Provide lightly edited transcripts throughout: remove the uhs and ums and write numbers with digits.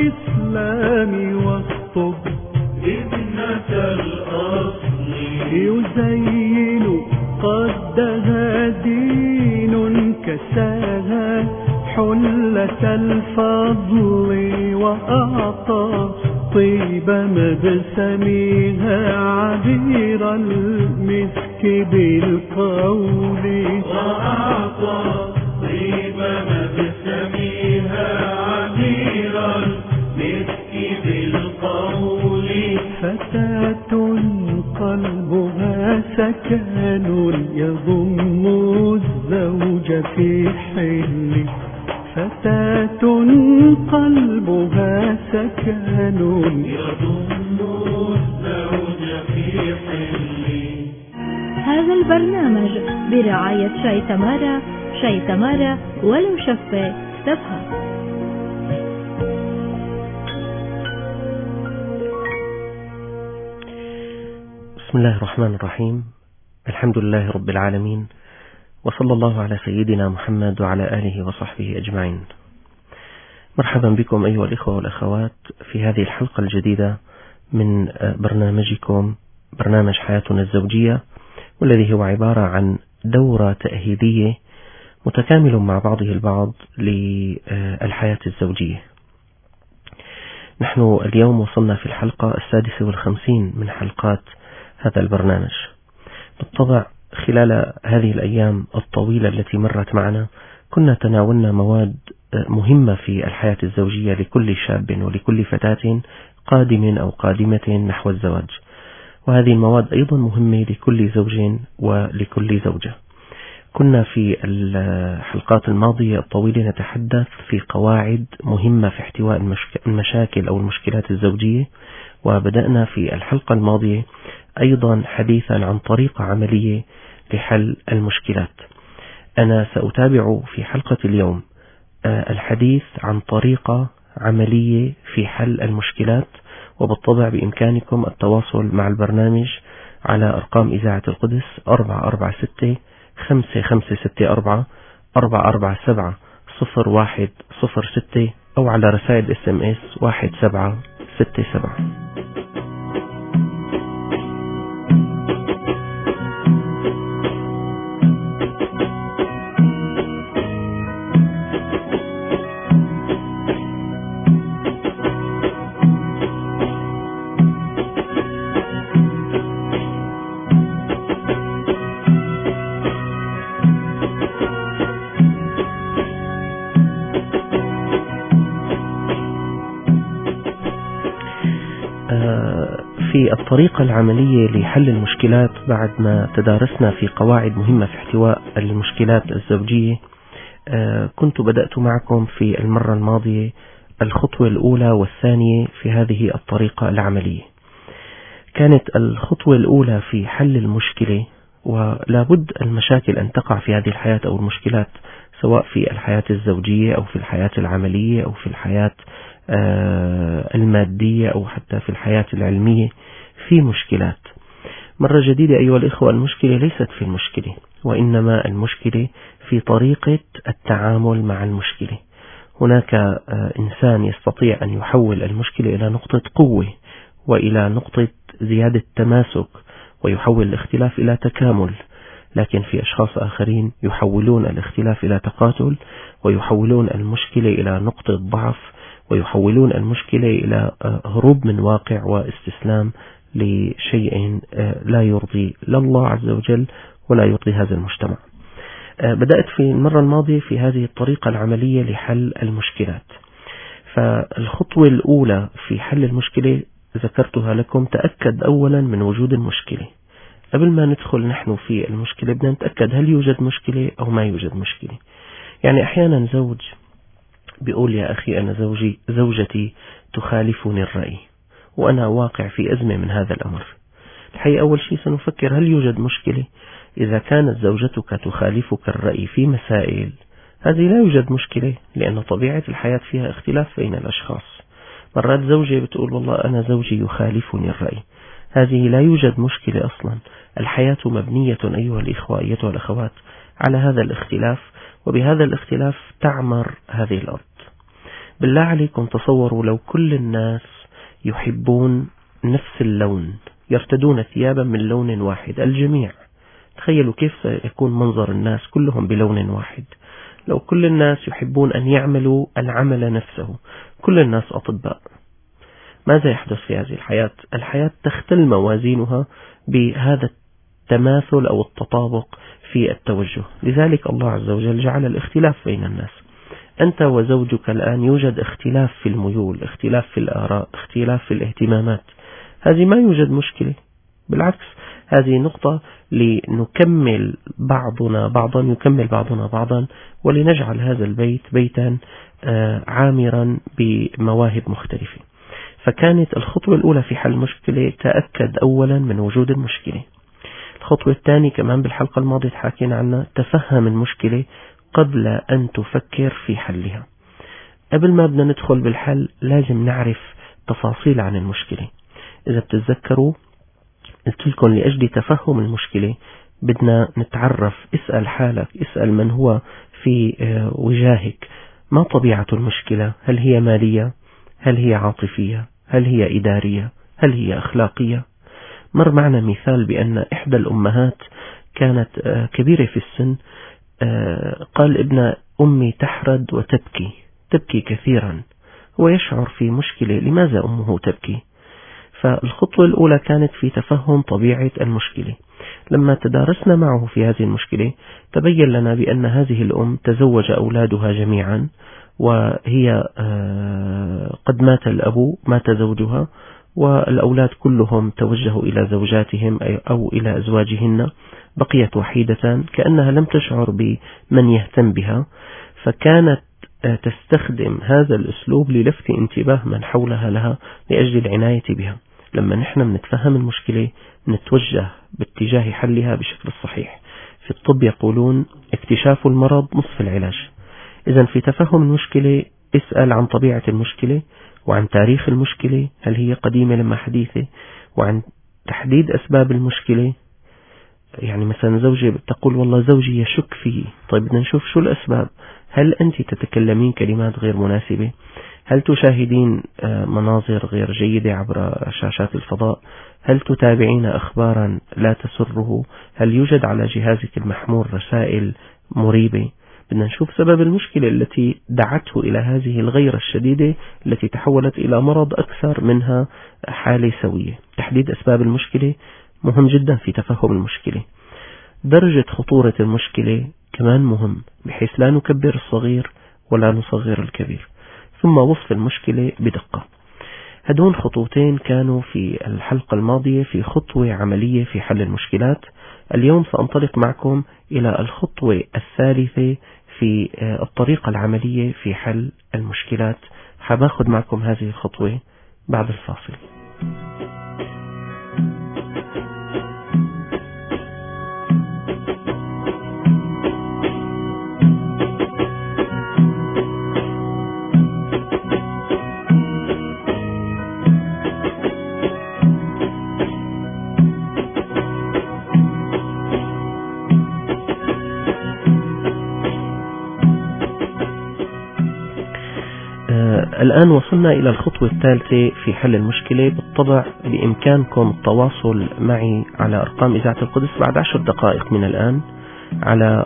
الإسلام والطب ابنة الأصل يزين قدها دين كساها حلة الفضل وأعطى طيب مبسمها عبير المسك بالقول وأعطى طيب مبسمها عبير المسك بالقول فتاة قلبها سكن يضم الزوج في حل فتاة قلبها سكن يضم الزوج في حل. هذا البرنامج برعاية شاي تمارا. شاي تمارا ولو شفة استفها. بسم الله الرحمن الرحيم. الحمد لله رب العالمين، وصلى الله على سيدنا محمد وعلى آله وصحبه أجمعين. مرحبا بكم أيها الإخوة والأخوات في هذه الحلقة الجديدة من برنامجكم برنامج حياتنا الزوجية، والذي هو عبارة عن دورة تأهيلية متكامل مع بعضه البعض للحياة الزوجية. نحن اليوم وصلنا في الحلقة 56 من حلقات هذا البرنامج. بالطبع خلال هذه الأيام الطويلة التي مرت معنا كنا تناولنا مواد مهمة في الحياة الزوجية لكل شاب ولكل فتاة قادم أو قادمة نحو الزواج، وهذه المواد أيضا مهمة لكل زوج ولكل زوجة. كنا في الحلقات الماضية الطويلة نتحدث في قواعد مهمة في احتواء المشاكل أو المشكلات الزوجية، وبدأنا في الحلقة الماضية أيضا حديثا عن طريقة عملية لحل المشكلات. أنا سأتابع في حلقة اليوم الحديث عن طريقة عملية في حل المشكلات، وبالطبع بإمكانكم التواصل مع البرنامج على أرقام إذاعة القدس 446-5564 447-0106 أو على رسائل SMS 1767. في الطريقة العملية لحل المشكلات، بعد ما تدارسنا في قواعد مهمة في احتواء المشكلات الزوجية، كنت بدأت معكم في المرة الماضية الخطوة الأولى والثانية في هذه الطريقة العملية. كانت الخطوة الأولى في حل المشكلة، ولا بد المشاكل أن تقع في هذه الحياة أو المشكلات سواء في الحياة الزوجية أو في الحياة العملية أو في الحياة المادية أو حتى في الحياة العلمية، في مشكلات. مرة جديدة أيها الإخوة، المشكلة ليست في المشكلة، وإنما المشكلة في طريقة التعامل مع المشكلة. هناك إنسان يستطيع أن يحول المشكلة إلى نقطة قوة وإلى نقطة زيادة تماسك، ويحول الاختلاف إلى تكامل، لكن في أشخاص آخرين يحولون الاختلاف إلى تقاتل، ويحولون المشكلة إلى نقطة ضعف، ويحولون المشكلة إلى هروب من واقع واستسلام لشيء لا يرضي لا الله عز وجل ولا يرضي هذا المجتمع. بدأت في المرة الماضية في هذه الطريقة العملية لحل المشكلات. فالخطوة الأولى في حل المشكلة ذكرتها لكم، تأكد أولا من وجود المشكلة. قبل ما ندخل نحن في المشكلة بدنا نتأكد هل يوجد مشكلة أو ما يوجد مشكلة. يعني أحيانا زوج بيقول يا أخي أنا زوجتي تخالفني الرأي وأنا واقع في أزمة من هذا الأمر. الحقيقة أول شيء سنفكر هل يوجد مشكلة. إذا كانت زوجتك تخالفك الرأي في مسائل، هذه لا يوجد مشكلة، لأن طبيعة الحياة فيها اختلاف بين الأشخاص. مرات زوجة بتقول والله أنا زوجي يخالفني الرأي، هذه لا يوجد مشكلة أصلا. الحياة مبنية أيها الإخوة أيتها الأخوات على هذا الاختلاف، وبهذا الاختلاف تعمر هذه الأرض. بالله عليكم تصوروا لو كل الناس يحبون نفس اللون، يرتدون ثيابا من لون واحد، الجميع. تخيلوا كيف سيكون منظر الناس كلهم بلون واحد. لو كل الناس يحبون أن يعملوا العمل نفسه، كل الناس أطباء، ماذا يحدث في هذه الحياة؟ الحياة تختل موازينها بهذا التماثل أو التطابق في التوجه. لذلك الله عز وجل جعل الاختلاف بين الناس. أنت وزوجك الآن يوجد اختلاف في الميول، اختلاف في الآراء، اختلاف في الاهتمامات، هذه ما يوجد مشكلة، بالعكس هذه نقطة لنكمل بعضنا بعضا، يكمل بعضنا بعضا، ولنجعل هذا البيت بيتا عامرا بمواهب مختلفة. فكانت الخطوة الأولى في حل المشكلة تأكد أولا من وجود المشكلة. الخطوة الثانية كمان بالحلقة الماضية حكينا عنها، تفهم المشكلة قبل أن تفكر في حلها. قبل ما بدنا ندخل بالحل لازم نعرف تفاصيل عن المشكلة. إذا بتتذكروا قلت لكم لأجل تفهم المشكلة بدنا نتعرف، اسأل حالك، اسأل من هو في وجاهك، ما طبيعة المشكلة؟ هل هي مالية؟ هل هي عاطفية؟ هل هي إدارية؟ هل هي أخلاقية؟ مر معنا مثال بأن إحدى الأمهات كانت كبيرة في السن، قال ابن أمي تحرد وتبكي، تبكي كثيرا، هو يشعر في مشكلة، لماذا أمه تبكي؟ فالخطوة الأولى كانت في تفهم طبيعة المشكلة. لما تدارسنا معه في هذه المشكلة تبين لنا بأن هذه الأم تزوج أولادها جميعا، وهي قد مات الأب، مات زوجها، والأولاد كلهم توجهوا إلى زوجاتهم أو إلى أزواجهن، بقيت وحيدة كأنها لم تشعر بمن يهتم بها، فكانت تستخدم هذا الأسلوب للفت انتباه من حولها لها لأجل العناية بها. لما نحن نتفهم المشكلة نتوجه باتجاه حلها بشكل صحيح. في الطب يقولون اكتشاف المرض نصف العلاج. إذن في تفهم المشكلة اسأل عن طبيعة المشكلة، وعن تاريخ المشكلة، هل هي قديمة لما حديثة، وعن تحديد أسباب المشكلة. يعني مثلا زوجي تقول والله زوجي يشك فيه، طيب بدنا نشوف شو الأسباب. هل أنت تتكلمين كلمات غير مناسبة؟ هل تشاهدين مناظر غير جيدة عبر شاشات الفضاء؟ هل تتابعين أخبارا لا تسره؟ هل يوجد على جهازك المحمول رسائل مريبة؟ بدنا نشوف سبب المشكلة التي دعته إلى هذه الغيرة الشديدة التي تحولت إلى مرض أكثر منها حالة سوية. تحديد أسباب المشكلة مهم جدا في تفهم المشكلة. درجة خطورة المشكلة كمان مهم، بحيث لا نكبر الصغير ولا نصغر الكبير. ثم وصف المشكلة بدقة. هدول خطوتين كانوا في الحلقة الماضية في خطوة عملية في حل المشكلات. اليوم سأنطلق معكم إلى الخطوة الثالثة في الطريقة العملية في حل المشكلات. حباخد معكم هذه الخطوة بعد الفاصل. الآن وصلنا إلى الخطوة الثالثة في حل المشكلة. بالطبع بإمكانكم التواصل معي على أرقام إذاعة القدس بعد 10 دقائق من الآن على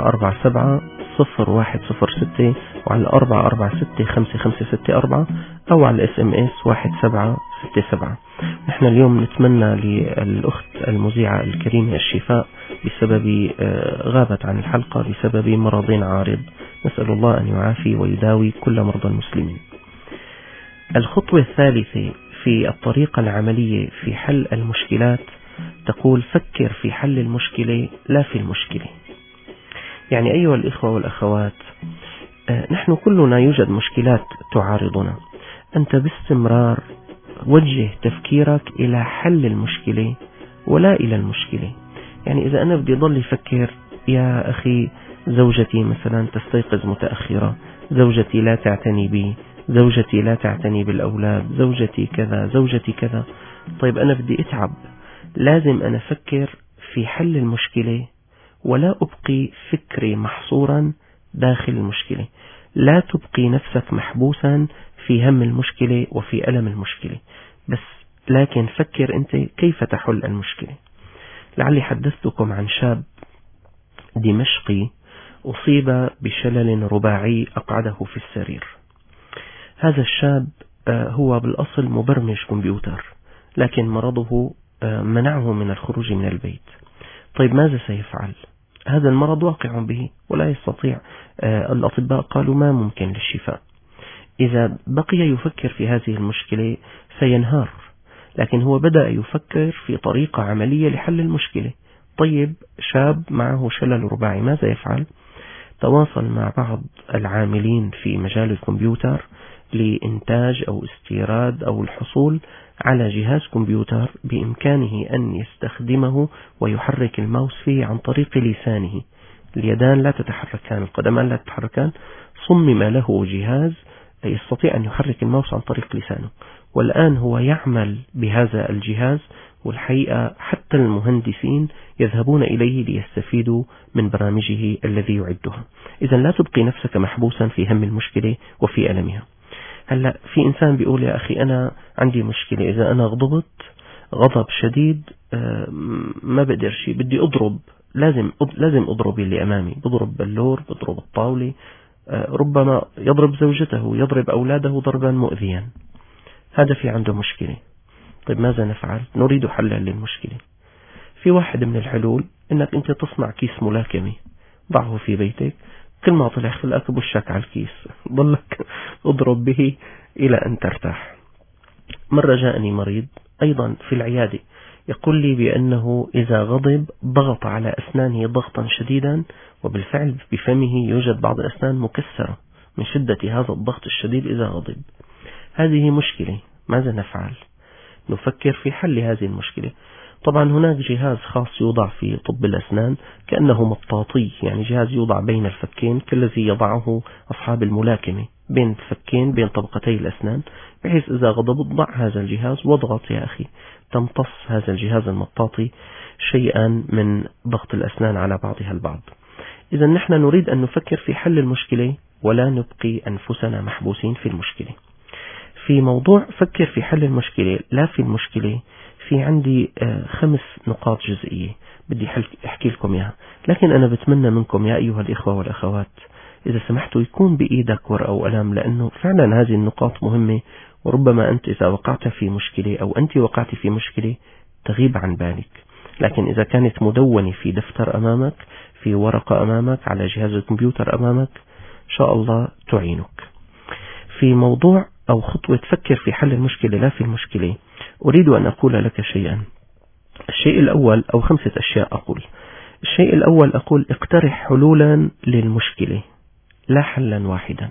447-0106 وعلى 446-5564 أو على SMS 1767. نحن اليوم نتمنى للأخت المذيعة الكريمة الشفاء بسبب غابت عن الحلقة بسبب مرض عارض، نسأل الله أن يعافي ويداوي كل مرضى المسلمين. الخطوة الثالثة في الطريقة العملية في حل المشكلات تقول فكر في حل المشكلة لا في المشكلة. يعني أيها الإخوة والأخوات، نحن كلنا يوجد مشكلات تعارضنا. أنت باستمرار وجه تفكيرك إلى حل المشكلة ولا إلى المشكلة. يعني إذا أنا بدي ضل يفكر يا أخي زوجتي مثلا تستيقظ متأخرة، زوجتي لا تعتني بي، زوجتي لا تعتني بالأولاد، زوجتي كذا، زوجتي كذا، طيب أنا بدي أتعب. لازم أنا أفكر في حل المشكلة ولا أبقي فكري محصورا داخل المشكلة. لا تبقي نفسك محبوسا في هم المشكلة وفي ألم المشكلة، بس لكن فكر أنت كيف تحل المشكلة. لعلي حدثتكم عن شاب دمشقي أصيب بشلل رباعي أقعده في السرير. هذا الشاب هو بالأصل مبرمج كمبيوتر، لكن مرضه منعه من الخروج من البيت. طيب ماذا سيفعل؟ هذا المرض واقع به ولا يستطيع، الأطباء قالوا ما ممكن للشفاء. إذا بقي يفكر في هذه المشكلة سينهار، لكن هو بدأ يفكر في طريقة عملية لحل المشكلة. طيب شاب معه شلل رباعي ماذا يفعل؟ تواصل مع بعض العاملين في مجال الكمبيوتر لإنتاج أو استيراد أو الحصول على جهاز كمبيوتر بإمكانه أن يستخدمه ويحرك الماوس فيه عن طريق لسانه. اليدان لا تتحركان، القدمان لا تتحركان، صمم له جهاز يستطيع أن يحرك الماوس عن طريق لسانه، والآن هو يعمل بهذا الجهاز، والحقيقة حتى المهندسين يذهبون إليه ليستفيدوا من برامجه الذي يعدها. إذا لا تبقي نفسك محبوسا في هم المشكلة وفي ألمها. هلا في إنسان بيقول يا أخي أنا عندي مشكلة، إذا أنا غضبت غضب شديد ما بقدر شيء، بدي أضرب، لازم أضرب اللي أمامي، بضرب بلور، بضرب الطاولة، ربما يضرب زوجته، يضرب أولاده ضربا مؤذيا. هذا في عنده مشكلة. طيب ماذا نفعل؟ نريد حلا للمشكلة. في واحد من الحلول انك انت تصنع كيس ملاكمة، ضعه في بيتك، كل ما طلع خلقك بوشك على الكيس، ضلك اضرب به الى ان ترتاح. مرة جاءني مريض ايضا في العيادة يقول لي بأنه إذا غضب ضغط على أسنانه ضغطا شديدا، وبالفعل بفمه يوجد بعض الأسنان مكسرة من شدة هذا الضغط الشديد إذا غضب. هذه مشكلة، ماذا نفعل؟ نفكر في حل هذه المشكلة. طبعا هناك جهاز خاص يوضع في طب الأسنان كأنه مطاطي، يعني جهاز يوضع بين الفكين كالذي يضعه أصحاب الملاكمة بين الفكين بين طبقتي الأسنان، بحيث إذا غضبت ضع هذا الجهاز واضغط يا أخي، تمتص هذا الجهاز المطاطي شيئا من ضغط الأسنان على بعضها البعض. إذا نحن نريد أن نفكر في حل المشكلة ولا نبقي أنفسنا محبوسين في المشكلة. في موضوع فكر في حل المشكلة لا في المشكلة، في عندي 5 نقاط جزئية بدي أحكي لكم إياها، لكن أنا بتمنى منكم يا أيها الإخوة والأخوات إذا سمحتوا يكون بإيدك ورقة وقلم، لأنه فعلا هذه النقاط مهمة، وربما أنت إذا وقعت في مشكلة أو أنت وقعت في مشكلة تغيب عن بالك، لكن إذا كانت مدونة في دفتر أمامك، في ورقة أمامك، على جهاز الكمبيوتر أمامك، إن شاء الله تعينك. في موضوع أو خطوة تفكر في حل المشكلة لا في المشكلة، أريد أن أقول لك شيئا. الشيء الأول أو 5 أشياء أقول. الشيء الأول أقول اقترح حلولا للمشكلة لا حلا واحدا،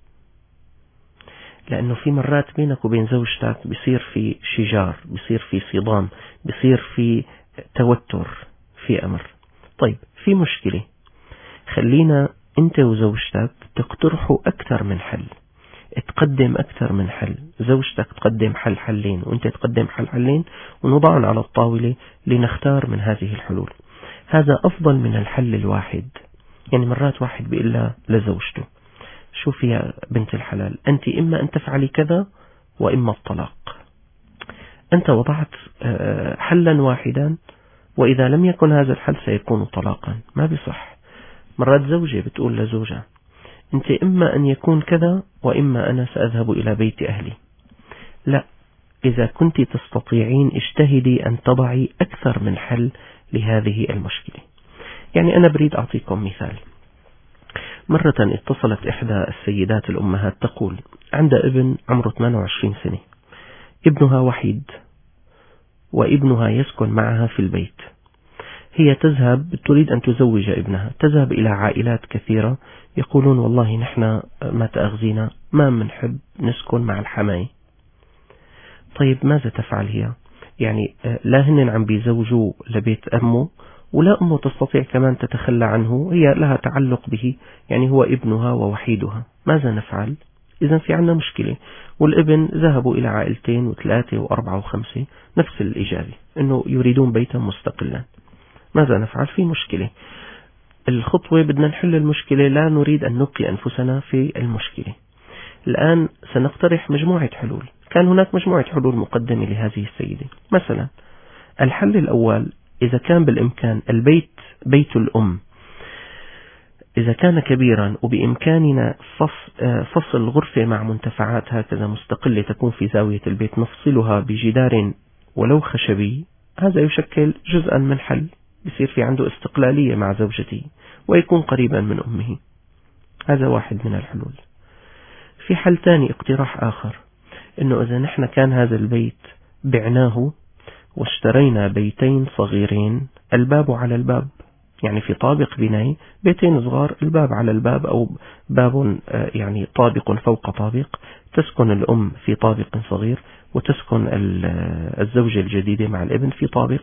لأنه في مرات بينك وبين زوجتك بيصير في شجار، بيصير في صدام، بيصير في توتر في أمر. طيب في مشكلة، خلينا أنت وزوجتك تقترحوا أكثر من حل، تقدم أكثر من حل، زوجتك تقدم حلين وأنت تقدم حلين، ونضعهم على الطاولة لنختار من هذه الحلول. هذا أفضل من الحل الواحد. يعني مرات واحد بيقول لها لزوجته شوفي يا بنت الحلال، أنت إما أن تفعلي كذا وإما الطلاق. أنت وضعت حلا واحدا، وإذا لم يكن هذا الحل سيكون طلاقا، ما بصح. مرات زوجة بتقول لزوجها أنت إما أن يكون كذا وإما أنا سأذهب إلى بيت أهلي. لا، إذا كنت تستطيعين اجتهدي أن تضعي أكثر من حل لهذه المشكلة. يعني أنا بريد أعطيكم مثال. مرة اتصلت إحدى السيدات الأمهات تقول عندها ابن عمره 28 سنة، ابنها وحيد وابنها يسكن معها في البيت. هي تريد أن تزوج ابنها، تذهب إلى عائلات كثيرة يقولون والله نحن ما تأخذينا، ما منحب نسكن مع الحماي. طيب ماذا تفعل هي؟ يعني لا هن عم بيزوجوا لبيت أمه، ولا أمه تستطيع كمان تتخلى عنه، هي لها تعلق به، يعني هو ابنها ووحيدها. ماذا نفعل؟ إذا في عنا مشكلة، والابن ذهبوا إلى عائلتين و3 و4 و5 نفس الإجابة، أنه يريدون بيتا مستقلا. ماذا نفعل؟ في مشكلة. الخطوة بدنا نحل المشكلة، لا نريد أن نبقي أنفسنا في المشكلة. الآن سنقترح مجموعة حلول. كان هناك مجموعة حلول مقدمة لهذه السيدة. مثلا الحل الأول، إذا كان بالإمكان بيت الأم إذا كان كبيرا وبإمكاننا فصل غرفة مع منتفعات هكذا مستقلة تكون في زاوية البيت، نفصلها بجدار ولو خشبي، هذا يشكل جزءا من حل، بصير في عنده استقلالية مع زوجته ويكون قريبا من أمه. هذا واحد من الحلول. في حل ثاني، اقتراح آخر، إنه إذا نحن كان هذا البيت بعناه واشترينا بيتين صغيرين الباب على الباب، يعني في طابق بناء بيتين صغار الباب على الباب، أو باب يعني طابق فوق طابق، تسكن الأم في طابق صغير وتسكن الزوجة الجديدة مع الابن في طابق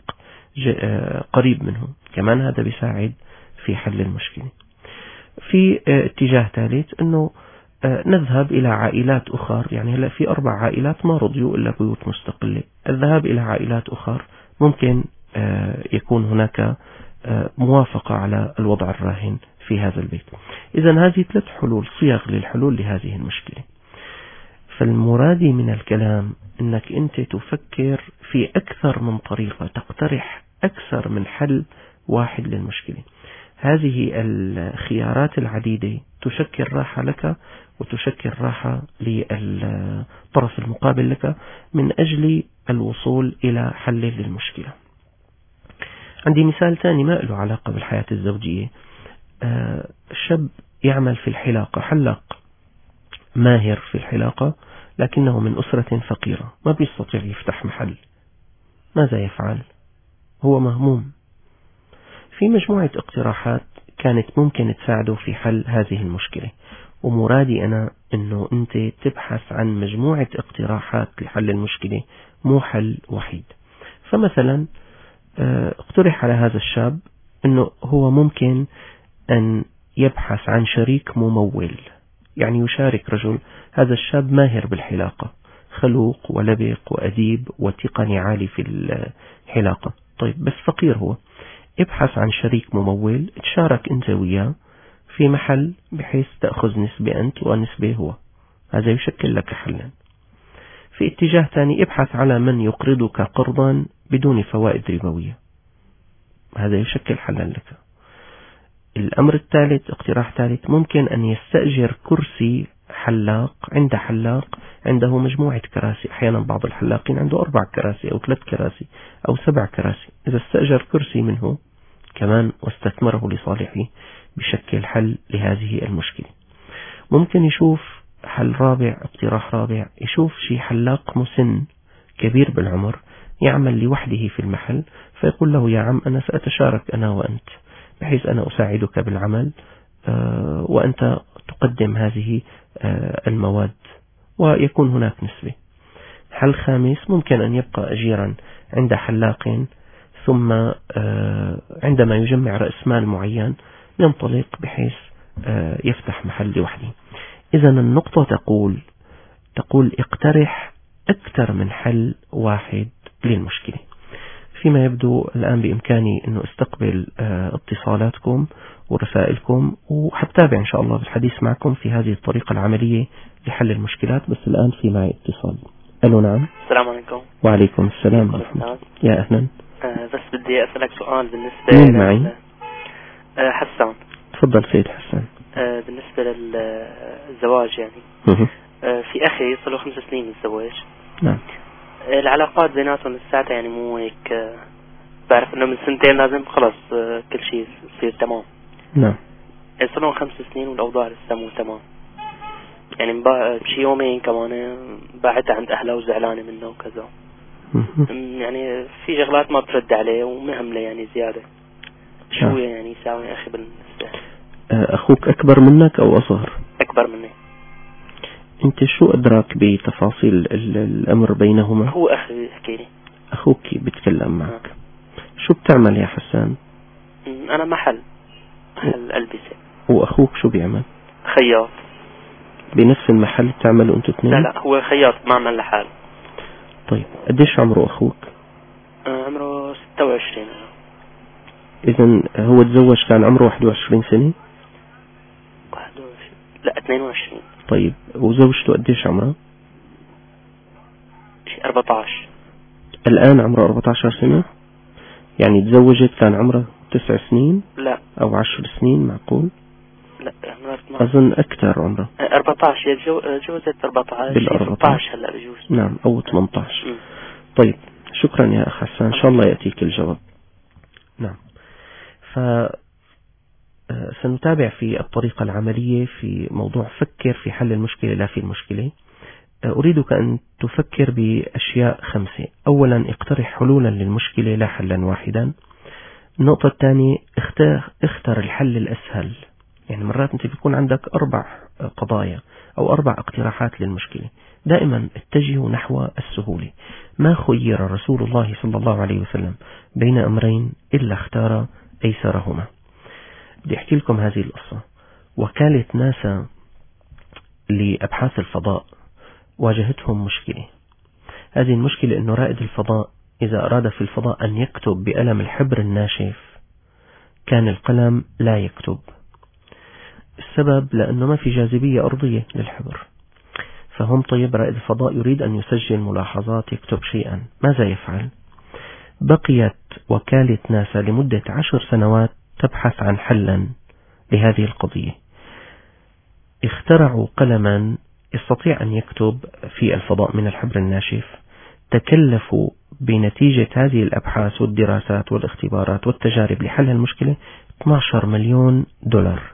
قريب منه. كمان هذا بيساعد في حل المشكلة. في اتجاه ثالث، أنه نذهب إلى عائلات أخرى. يعني هلا في 4 عائلات ما رضيوا إلا بيوت مستقلة. الذهاب إلى عائلات أخرى ممكن يكون هناك موافقة على الوضع الراهن في هذا البيت. إذن هذه 3 حلول، صيغ للحلول لهذه المشكلة. فالمراد من الكلام أنك أنت تفكر في أكثر من طريقة، تقترح أكثر من حل واحد للمشكلة. هذه الخيارات العديدة تشكل راحة لك وتشكل راحة للطرف المقابل لك من أجل الوصول إلى حل للمشكلة. عندي مثال ثاني ما له علاقة بالحياة الزوجية. شاب يعمل في الحلاقة، حلاق ماهر في الحلاقة، لكنه من أسرة فقيرة، ما بيستطيع يفتح محل. ماذا يفعل؟ هو مهموم. في مجموعة اقتراحات كانت ممكن تساعده في حل هذه المشكلة، ومرادي أنا أنه أنت تبحث عن مجموعة اقتراحات لحل المشكلة، مو حل وحيد. فمثلا اقترح على هذا الشاب أنه هو ممكن أن يبحث عن شريك ممول، يعني يشارك رجل. هذا الشاب ماهر بالحلاقة، خلوق ولبق وأديب وتقني عالي في الحلاقة، طيب بس فقير هو. ابحث عن شريك ممول، تشارك أنت وياه في محل بحيث تأخذ نسبة أنت ونسبة هو، هذا يشكل لك حلا. في اتجاه ثاني، ابحث على من يقرضك قرضا بدون فوائد ربوية، هذا يشكل حلا لك. الأمر الثالث، اقتراح ثالث، ممكن أن يستأجر كرسي حلاق عند حلاق عنده مجموعة كراسي. أحيانا بعض الحلاقين عنده 4 كراسي أو 3 كراسي أو 7 كراسي. إذا استأجر كرسي منه كمان واستثمره لصالحه بشكل حل لهذه المشكلة. ممكن يشوف حل رابع، اقتراح رابع، يشوف شي حلاق مسن كبير بالعمر يعمل لوحده في المحل، فيقول له: يا عم أنا سأتشارك أنا وأنت بحيث أنا أساعدك بالعمل وأنت تقدم هذه المواد ويكون هناك نسبة. حل خامس، ممكن أن يبقى أجيرا عند حلاق، ثم عندما يجمع رأس مال معين ينطلق بحيث يفتح محل لوحده. إذا النقطة تقول اقترح أكثر من حل واحد للمشكلة. فيما يبدو الآن بإمكاني أنه استقبل اتصالاتكم ورسائلكم، وحتابع إن شاء الله بالحديث معكم في هذه الطريقة العملية لحل المشكلات. بس الآن في معي اتصال. ألو، نعم. السلام عليكم. وعليكم السلام ورحمة الله. يا أهلا. بس بدي أسألك سؤال بالنسبة مين معي؟ حسان. تفضل سيد حسان. بالنسبة للزواج يعني في أخي صار له 5 سنين من الزواج. نعم. العلاقات بيناتهم لساتها يعني مو هيك، بعرف انه من 2 لازم خلص كل شيء يصير تمام. نعم. صار لهم 5 سنين والأوضاع لسه مو تمام. يعني بشي يومين كمان بعد عند أهله وزعلانة منه وكذا. يعني في شغلات ما بترد عليه ومهملة يعني زيادة. شو يعني يساوي أخي بالنسبة؟ أخوك أكبر منك أو أصغر؟ أكبر مني. أنت شو أدراك بتفاصيل الأمر بينهما؟ هو أخي يحكي لي. أخوك بيتكلم معك. شو بتعمل يا حسان؟ أنا محل ألبسة. وأخوك شو بيعمل؟ خياط. بنفس المحل بتعملوا أنتوا 2؟ لا هو خياط ما عمل لحال. طيب قديش عمره أخوك؟ عمره 26. إذن هو تزوج كان عمره 21 سنة؟ 21 لا 22. طيب وزوجته قديش عمرها؟ 14. الآن عمره 14 سنة؟ يعني تزوجت كان عمره 9 سنين؟ لا أو 10 سنين معقول؟ لا عمرها 12. أظن أكثر عمره 14. هي جوزت 14 16 هلا بجوز. نعم أو 18. طيب شكرا يا أخ حسان، إن شاء الله يأتيك الجواب. نعم. سنتابع في الطريقة العملية في موضوع فكر في حل المشكلة لا في المشكلة. أريدك أن تفكر بأشياء 5. أولا اقترح حلولا للمشكلة لا حلا واحدا. النقطة الثانية اختر الحل الأسهل. يعني مرات أنت بيكون عندك 4 قضايا أو 4 اقتراحات للمشكلة، دائما اتجهوا نحو السهولة. ما خير رسول الله صلى الله عليه وسلم بين أمرين إلا اختار أيسرهما. بدي أحكي لكم هذه القصة. وكالة ناسا لأبحاث الفضاء واجهتهم مشكلة. هذه المشكلة أنه رائد الفضاء إذا أراد في الفضاء أن يكتب بقلم الحبر الناشف كان القلم لا يكتب. السبب لأنه ما في جاذبية أرضية للحبر. فهم طيب رائد الفضاء يريد أن يسجل ملاحظات يكتب شيئا، ماذا يفعل؟ بقيت وكالة ناسا لمدة 10 سنوات تبحث عن حلا لهذه القضية. اخترعوا قلما يستطيع أن يكتب في الفضاء من الحبر الناشف. تكلفوا بنتيجة هذه الأبحاث والدراسات والاختبارات والتجارب لحل المشكلة 12 مليون دولار.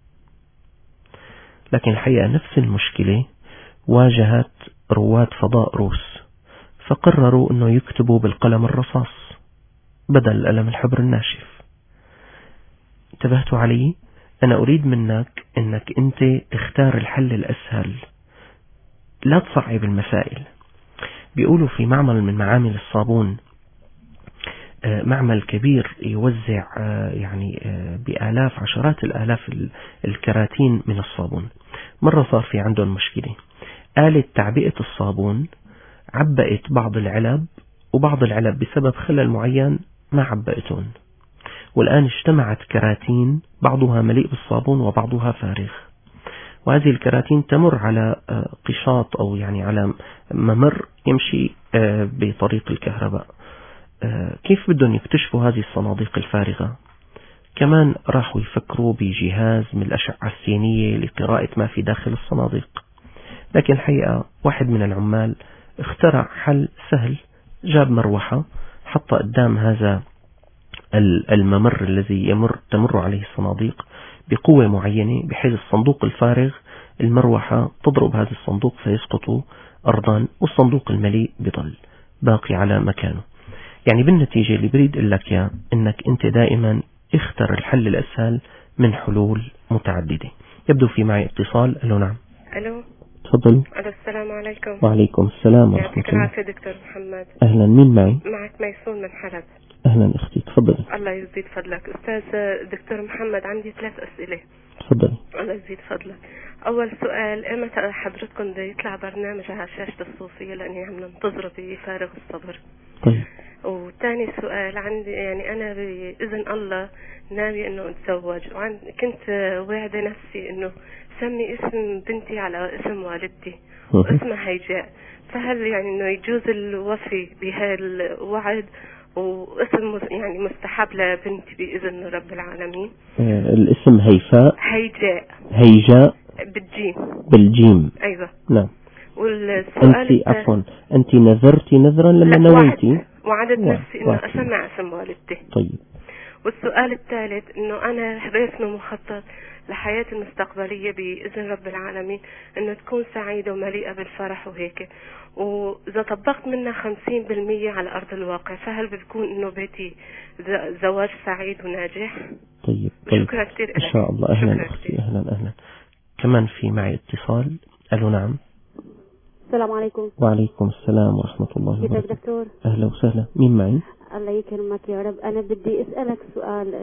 لكن الحقيقة نفس المشكلة واجهت رواد فضاء روس، فقرروا أنه يكتبوا بالقلم الرصاص بدل القلم الحبر الناشف. انتبهتوا علي؟ أنا أريد منك أنك أنت تختار الحل الأسهل، لا تصعب المسائل. بيقولوا في معمل من معامل الصابون، معمل كبير يوزع يعني بآلاف عشرات الآلاف الكراتين من الصابون. مرة صار في عندهم مشكلة، آلة تعبئة الصابون عبأت بعض العلب وبعض العلب بسبب خلل معين ما عبأتون، والآن اجتمعت كراتين بعضها مليء بالصابون وبعضها فارغ، وهذه الكراتين تمر على قشاط أو يعني على ممر يمشي بطريق الكهرباء. كيف بدهم يكتشفوا هذه الصناديق الفارغة؟ كمان راحوا يفكروا بجهاز من الأشعة السينية لقراءة ما في داخل الصناديق. لكن الحقيقة واحد من العمال اخترع حل سهل، جاب مروحة حط قدام هذا الممر الذي تمر عليه الصناديق بقوة معينة، بحيث الصندوق الفارغ المروحة تضرب هذا الصندوق فيسقط أرضا، والصندوق المليء بضل باقي على مكانه. يعني بالنتيجة اللي بريد أقول لك يا إنك أنت دائما اختر الحل الأسهل من حلول متعددة. يبدو في معي اتصال. ألو نعم. ألو تفضل. السلام عليكم. وعليكم السلام ورحمة يعطيك الله. العافية دكتور محمد. أهلا، مين معي؟ معك ميسون من حلب. أهلا أختي، تفضلي. الله يزيد فضلك أستاذ دكتور محمد. عندي 3 أسئلة. تفضلي. الله يزيد فضلك. أول سؤال، إمتى حضرتكم بده يطلع برنامج على شاشة الصوفية، لأني عم ننتظره بفارغ الصبر. طيب. وثاني سؤال عندي، يعني أنا بإذن الله ناوي إنه أتزوج، كنت واعدة نفسي إنه سمي اسم بنتي على اسم والدتي واسمها هيجاء، فهل يعني إنه يجوز الوفي بهالوعد واسم يعني مستحب لبنتي بإذن رب العالمين؟ الاسم هيفاء. هيجاء بالجيم. أيوة. نعم. والسؤال أنت نذرتي نذرا لما نويتي؟ وعدت نفسي إنه أسمع اسم والدتي. طيب. والسؤال الثالث، إنه أنا راسمة مخطط لحياتي المستقبلية بإذن رب العالمين إنه تكون سعيدة ومليئة بالفرح وهيك، وإذا طبقت منها 50% على أرض الواقع، فهل بيكون إنه بيتي زواج سعيد وناجح؟ طيب. شكرا كثير لك. إن شاء الله. أهلا أختي. أهلا. كمان في معي اتصال. ألو نعم. السلام عليكم. وعليكم السلام ورحمة الله وبركاته. كيفك دكتور؟ أهلا وسهلا. مين معي؟ الله يكرمك يا رب. أنا بدي أسألك سؤال.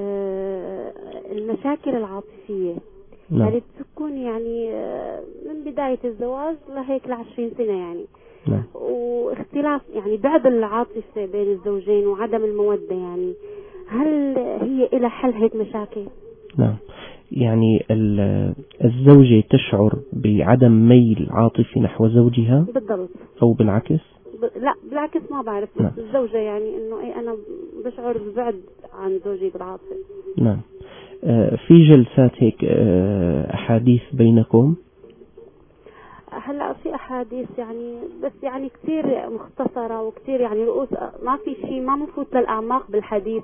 المشاكل العاطفية هل تكون يعني من بداية الزواج لهيك ل20 سنة يعني؟ واختلاف يعني بعد العاطفة بين الزوجين وعدم المودة، يعني هل هي إلى حل هيك مشاكل؟ نعم. يعني الزوجة تشعر بعدم ميل عاطفي نحو زوجها بالضبط، أو بالعكس؟ لا بالعكس ما بعرف. نعم. الزوجة يعني إنه إيه أنا بشعر ببعد عن زوجي بالعاطفة. نعم. في جلسات هيك أحاديث بينكم؟ هلا في أحاديث يعني بس يعني كثير مختصرة وكثير يعني رؤوس، ما في شيء، ما مفوت للأعماق بالحديث.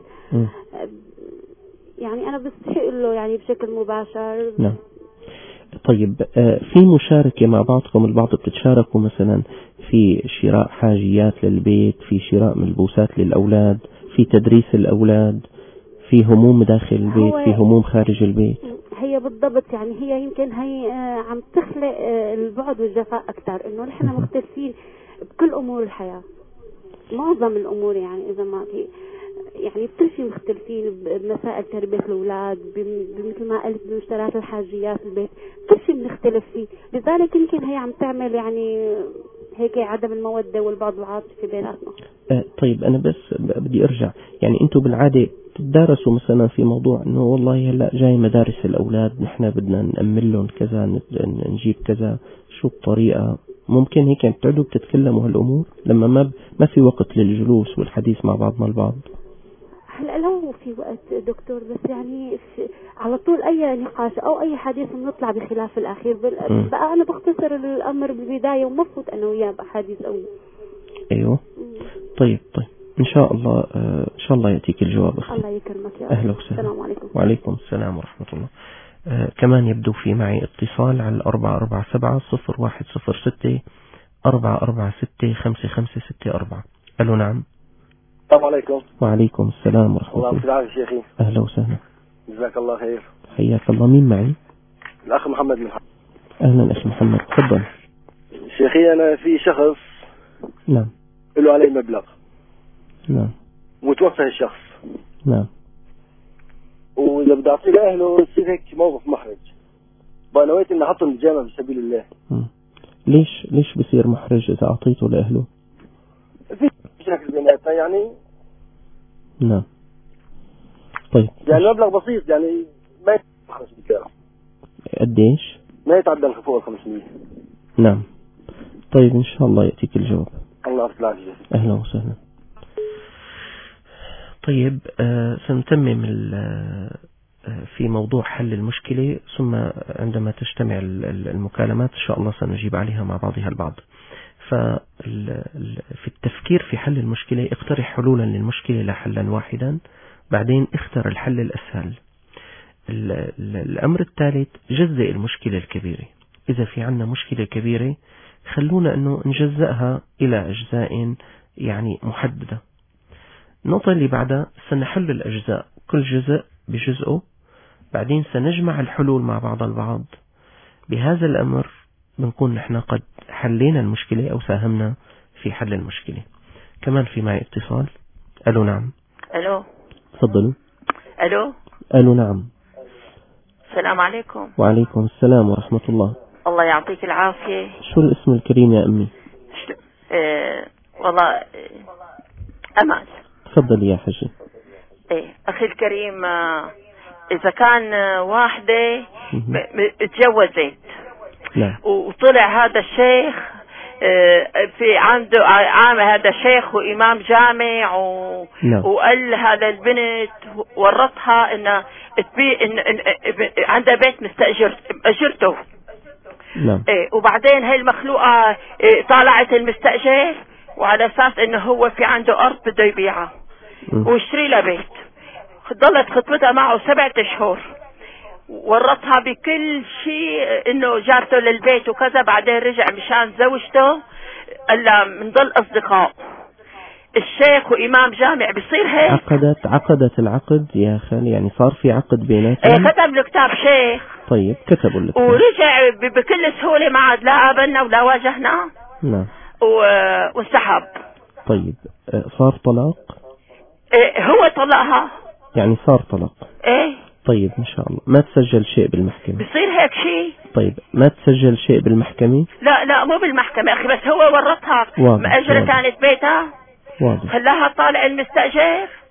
يعني أنا بستحق له يعني بشكل مباشر. نعم. طيب في مشاركة مع بعضكم البعض؟ بتتشاركوا مثلا في شراء حاجيات للبيت، في شراء ملبوسات للأولاد، في تدريس الأولاد، في هموم داخل البيت، في هموم خارج البيت؟ هي بالضبط يعني هي يمكن هي عم تخلق البعد والجفاء أكثر، إنه نحن مختلفين بكل أمور الحياة، معظم الأمور يعني إذا ما في يعني بكل شيء مختلفين، بمسائل تربية الأولاد، مثل ما قلت بمشتريات الحاجيات البيت، كل شيء بنختلف فيه. لذلك يمكن هي عم تعمل يعني هيك عدم المودة والبعد العاطفي بيناتنا. طيب أنا بس بدي أرجع، يعني أنتم بالعادة تدارسوا مثلا في موضوع إنه والله هلا جاي مدارس الأولاد نحن بدنا نأمن لهم كذا، نجيب كذا، شو الطريقة؟ ممكن هيك يعني بتقعدوا بتتكلموا هالأمور لما ما في وقت للجلوس والحديث مع بعضنا البعض؟ هلا لو في وقت دكتور، بس يعني على طول أي نقاش أو أي حديث بنطلع بخلاف الأخير. بقى أنا بختصر الأمر بالبداية ومفوت أنا وياه بأحاديث أو. أيوه. طيب إن شاء الله إن شاء الله يأتيك الجواب أختي. الله يكرمك يا رب. أهلا وسهلا. السلام عليكم. وعليكم السلام ورحمة الله. كمان يبدو في معي اتصال على 447-0106 446-5564. ألو نعم. السلام عليكم. وعليكم السلام ورحمة الله. الله يسلمك شيخي. أهلا وسهلا. جزاك الله خير. حياك الله. مين معي؟ الأخ محمد من أهلا أخي محمد، تفضل. شيخي أنا في شخص نعم له علي مبلغ. نعم. وتوفى الشخص. نعم. وإذا بدي أعطيه لأهله يصير هيك موقف محرج. بقى نويت إني أحطهم بالجامعة في سبيل الله. ليش بصير محرج إذا أعطيته لأهله؟ في مشاكل بيناتنا يعني. نعم. طيب. يعني مبلغ بسيط يعني ما يتحرج بالكلام. قديش؟ ما يتعدى فوق 500. نعم. طيب إن شاء الله يأتيك الجواب. الله يسلمك. أهلا وسهلا. طيب سنتمم في موضوع حل المشكلة، ثم عندما تجتمع المكالمات إن شاء الله سنجيب عليها مع بعضها البعض. في التفكير في حل المشكلة اقترح حلولا للمشكلة لا حلا واحدا، بعدين اختر الحل الأسهل. الأمر الثالث جزء المشكلة الكبيرة. إذا في عنا مشكلة كبيرة خلونا أنه نجزأها إلى أجزاء يعني محددة. النقطة اللي بعدها سنحل الأجزاء كل جزء بجزءه، بعدين سنجمع الحلول مع بعض البعض. بهذا الأمر بنكون نحن قد حلينا المشكلة أو ساهمنا في حل المشكلة. كمان في معي اتصال. ألو نعم. ألو. تفضلوا. ألو نعم. السلام عليكم. وعليكم السلام ورحمة الله. الله يعطيك العافية. شو الاسم الكريم يا أمي؟ والله أمان. تفضلي يا حجي. أخي الكريم، إذا كان واحدة اتجوزت وطلع هذا الشيخ في عنده هذا شيخ وإمام جامع وقال هذا البنت ورطها إن عندها بيت مستأجر أجرته. وبعدين هاي المخلوقة طالعت المستأجر وعلى أساس إنه هو في عنده أرض بده يبيعها ويشتري له بيت. ضلت خطبتها معه 7 أشهر، ورطها بكل شيء إنه جابته للبيت وكذا. بعدين رجع مشان زوجته قال لها منضل أصدقاء. الشيخ وإمام جامع بيصير هيك. عقدت العقد يا خالي، يعني صار في عقد بيناتهم. كتب له كتاب شيخ. طيب كتبوا له ورجع بكل سهولة، ما عاد لا قابلنا ولا واجهنا. نعم. وانسحب. طيب صار طلاق؟ هو طلقها. يعني صار طلاق. طيب إن شاء الله ما تسجل شيء بالمحكمة؟ بصير هيك شيء. طيب ما تسجل شيء بالمحكمة؟ لا مو بالمحكمة أخي، بس هو ورطها مأجرة كانت بيتها. واضح. خلاها طالع المستأجر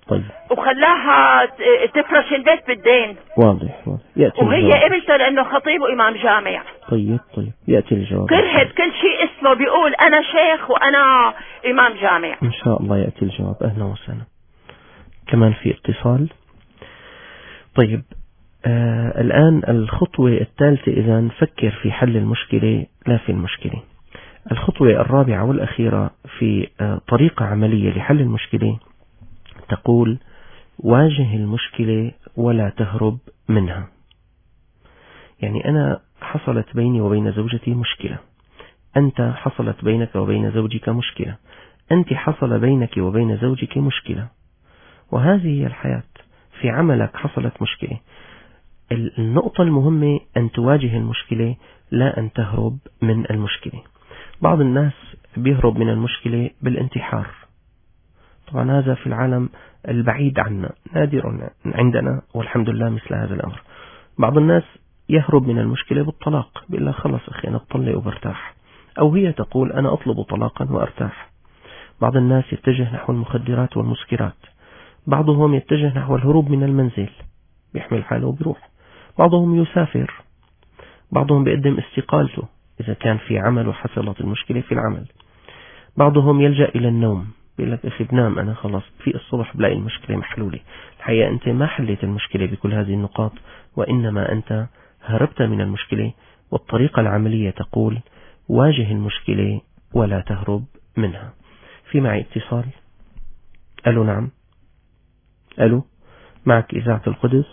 طيب. وخلاها تفرش البيت بالدين. واضح. يأتي وهي الجواب. قبلته لأنه خطيب وإمام جامع. طيب يأتي الجواب. كرهت كل شيء اسمه، بيقول أنا شيخ وأنا إمام جامع. إن شاء الله يأتي الجواب. أهلا وسهلا. كمان في اتصال. طيب الآن الخطوة الثالثة إذا فكر في حل المشكلة لا في المشكلة. الخطوة الرابعة والأخيرة في طريقة عملية لحل المشكلة تقول واجه المشكلة ولا تهرب منها. يعني أنا حصلت بيني وبين زوجتي مشكلة، أنت حصلت بينك وبين زوجك مشكلة، أنت حصل بينك وبين زوجك مشكلة، وهذه هي الحياة. في عملك حصلت مشكلة. النقطة المهمة أن تواجه المشكلة لا أن تهرب من المشكلة. بعض الناس بيهرب من المشكلة بالانتحار. طبعا هذا في العالم البعيد عنا نادر عندنا والحمد لله مثل هذا الأمر. بعض الناس يهرب من المشكلة بالطلاق، بيقول خلص أخي أنا أطلق وبرتاح، أو هي تقول أنا أطلب طلاقا وأرتاح. بعض الناس يتجه نحو المخدرات والمسكرات. بعضهم يتجه نحو الهروب من المنزل، بيحمل حاله وبيروح. بعضهم يسافر. بعضهم بيقدم استقالته إذا كان في عمل وحصلت المشكلة في العمل. بعضهم يلجأ إلى النوم، بيقول لك أخي بنام أنا خلاص في الصبح بلاقي المشكلة محلولة. الحقيقة أنت ما حليت المشكلة بكل هذه النقاط، وإنما أنت هربت من المشكلة. والطريقة العملية تقول واجه المشكلة ولا تهرب منها. في معي اتصال. ألو نعم. ألو معك إذاعة القدس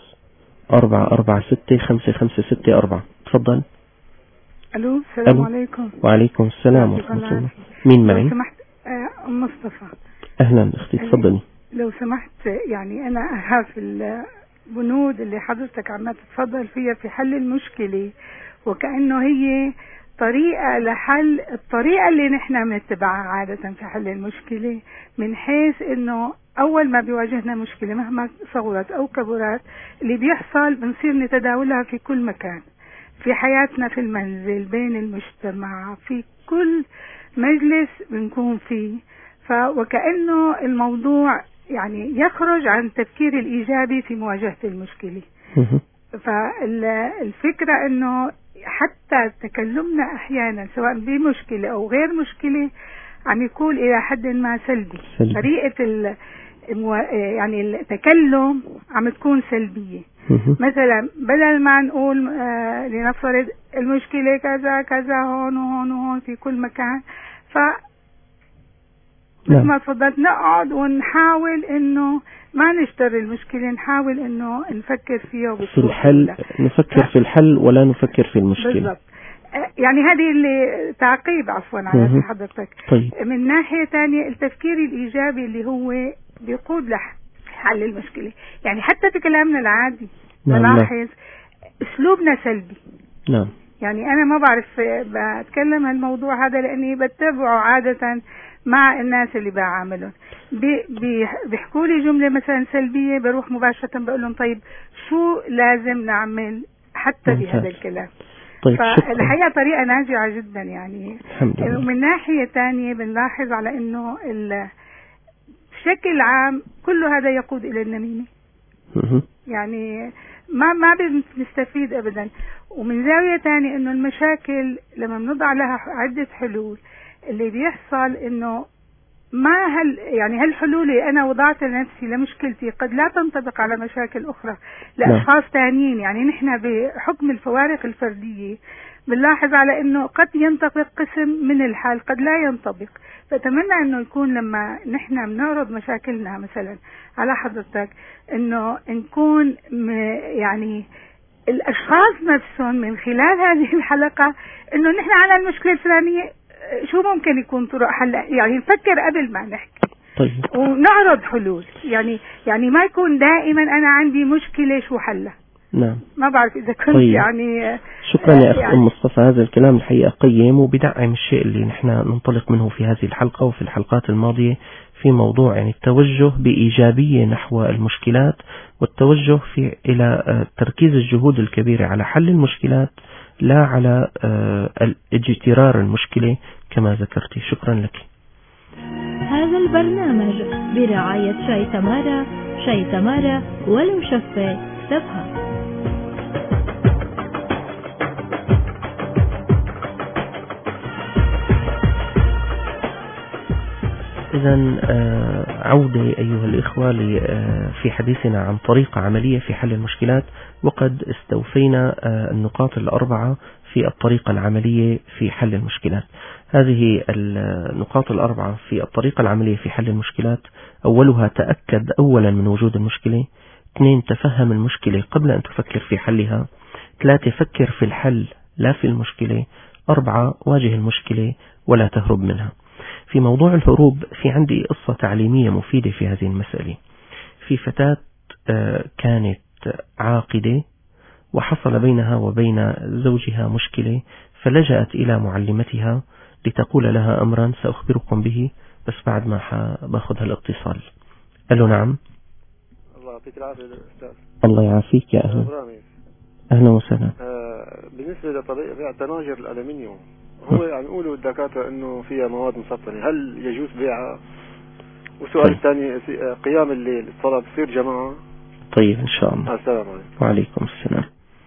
446-5564. تفضل. ألو السلام عليكم. وعليكم السلام ورحمة الله. مين معي؟ لو سمحت مصطفى. أهلا أختي تفضلي. لو سمحت يعني أنا أخاف البنود اللي حضرتك عم تتفضل فيها في حل المشكلة، وكأنه هي طريقة لحل الطريقة اللي نحن بنتبعها عادة في حل المشكلة، من حيث إنه أول ما بيواجهنا مشكلة مهما صغرت أو كبرت اللي بيحصل بنصير نتداولها في كل مكان في حياتنا، في المنزل، بين المجتمع، في كل مجلس بنكون فيه. وكأنه الموضوع يعني يخرج عن التفكير الإيجابي في مواجهة المشكلة. فالفكرة أنه حتى تكلمنا أحيانا سواء بمشكلة أو غير مشكلة عم يكون إلى حد ما سلبي. طريقة يعني التكلم عم تكون سلبية. مثلا بدل ما نقول لنفرض المشكلة كذا كذا هون وهون وهون في كل مكان، مثل ما تفضلت نقعد ونحاول انه ما نشتري المشكلة، نحاول انه نفكر فيها في الحل، نفكر في الحل ولا نفكر في المشكلة. بالضبط. يعني هذه اللي تعقيب عفوا على حضرتك. طيب. من ناحية تانية التفكير الإيجابي اللي هو بيقود لحل المشكلة. يعني حتى في كلامنا العادي نلاحظ أسلوبنا سلبي. نعم. يعني أنا ما بعرف بتكلم هالموضوع هذا لأني بتبعه عادة مع الناس اللي بعاملهم. بيحكوا لي جملة مثلا سلبية، بروح مباشرة بقول لهم طيب شو لازم نعمل حتى بهذا الكلام. طيب فالحقيقة طريقة ناجعة جدا يعني. ومن ناحية تانية بنلاحظ على انه بشكل عام كل هذا يقود الى النميمة. يعني ما بنستفيد ابدا. ومن زاوية تانية انه المشاكل لما بنضع لها عدة حلول اللي بيحصل انه ما هالحلول اللي انا وضعت لنفسي لمشكلتي قد لا تنطبق على مشاكل اخرى لاشخاص ثانيين. يعني نحن بحكم الفوارق الفردية بنلاحظ على انه قد ينطبق قسم من الحال قد لا ينطبق. فأتمنى انه يكون لما نحن بنعرض مشاكلنا مثلا على حضرتك انه نكون يعني الاشخاص نفسهم من خلال هذه الحلقة انه نحن على المشكلة الفلانية شو ممكن يكون طرق حل، يعني نفكر قبل ما نحكي. طيب. ونعرض حلول. يعني ما يكون دائما انا عندي مشكلة شو حلها. نعم. ما بعرف اذا كنت طيب. يعني شكرا يا اخت ام مصطفى، هذا الكلام الحقيقة قيم وبدعم الشيء اللي نحن ننطلق منه في هذه الحلقة وفي الحلقات الماضية في موضوع يعني التوجه بإيجابية نحو المشكلات، والتوجه إلى تركيز الجهود الكبيرة على حل المشكلات لا على اجترار المشكلة كما ذكرتي. شكرا لك. هذا البرنامج برعاية شاي تمارا، شاي تمارة ولو شفة سبها. إذا عودة أيها الإخوة في حديثنا عن طريقة عملية في حل المشكلات، وقد استوفينا النقاط الأربعة في الطريقة العملية في حل المشكلات. هذه النقاط الأربعة في الطريقة العملية في حل المشكلات: أولها تأكد أولا من وجود المشكلة، 2 تفهم المشكلة قبل أن تفكر في حلها، 3 فكر في الحل لا في المشكلة، 4 واجه المشكلة ولا تهرب منها. في موضوع الهروب في عندي قصة تعليمية مفيدة في هذه المسألة. في فتاة كانت عاقدة وحصل بينها وبين زوجها مشكلة، فلجأت إلى معلمتها لتقول لها أمرا سأخبركم به بس بعد ما باخذ هالاتصال. قال له نعم. الله يعطيك العافية أستاذ. الله يعافيك يا أهلا. أهلا وسهلا. بالنسبة لطبيعة تناجر الألمنيوم، هو يعني يقولوا الدكاترة إنه فيها مواد مسرطنة، هل يجوز بيعها؟ والسؤال الثاني، قيام الليل الصلاة بتصير جماعة؟ طيب إن شاء الله. السلام عليكم. وعليكم السلام.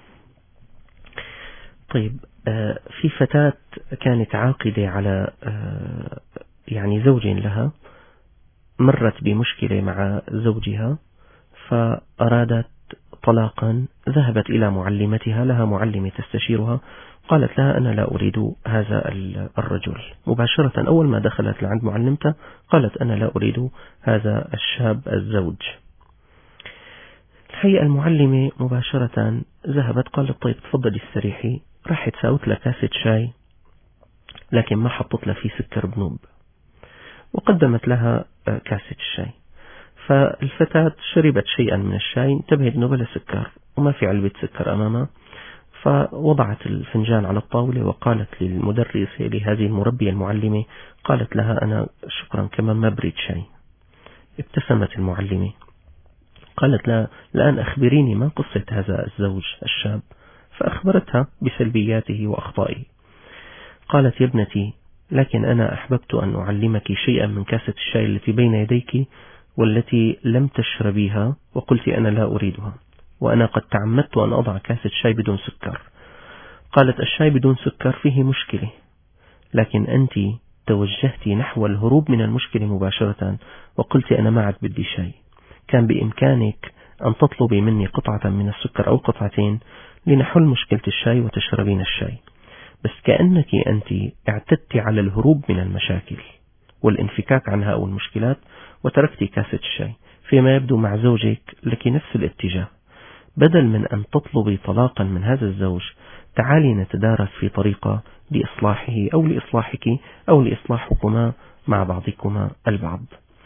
طيب في فتاة كانت عاقدة على يعني زوج لها، مرت بمشكلة مع زوجها فأرادت طلاقا، ذهبت إلى معلمتها، لها معلمة تستشيرها، قالت لها أنا لا أريد هذا الرجل. مباشرة أول ما دخلت لعند معلمتها قالت أنا لا أريد هذا الشاب الزوج. الحقيقة المعلمة مباشرة ذهبت قالت طيب تفضلي استريحي، راحت ساوت لها كاسة شاي لكن ما حطت لها فيه سكر بنوب، وقدمت لها كاسة الشاي، فالفتاة شربت شيئا من الشاي، انتبهت انه بلا سكر وما في علبة سكر أمامها، فوضعت الفنجان على الطاولة وقالت للمدرسة لهذه المربية المعلمة، قالت لها أنا شكرا كمان ما بريد شاي. ابتسمت المعلمة قالت لها الآن أخبريني ما قصة هذا الزوج الشاب، فأخبرتها بسلبياته وأخطائه. قالت يا ابنتي لكن أنا أحببت أن أعلمك شيئا من كاسة الشاي التي بين يديك والتي لم تشربيها وقلت أنا لا أريدها، وأنا قد تعمدت أن أضع كاسة شاي بدون سكر. قالت الشاي بدون سكر فيه مشكلة، لكن أنت توجهت نحو الهروب من المشكلة مباشرة وقلت أنا ما عاد بدي شاي. كان بإمكانك أن تطلبي مني قطعة من السكر أو قطعتين لنحل مشكلة الشاي وتشربين الشاي، بس كأنك أنت اعتدت على الهروب من المشاكل والانفكاك عنها أو المشكلات وتركتي كاسة الشاي. فيما يبدو مع زوجك لك نفس الاتجاه، بدل من أن تطلبي طلاقا من هذا الزوج تعالي نتدارس في طريقة لإصلاحه أو لإصلاحك أو لإصلاحكما مع بعضكما البعض.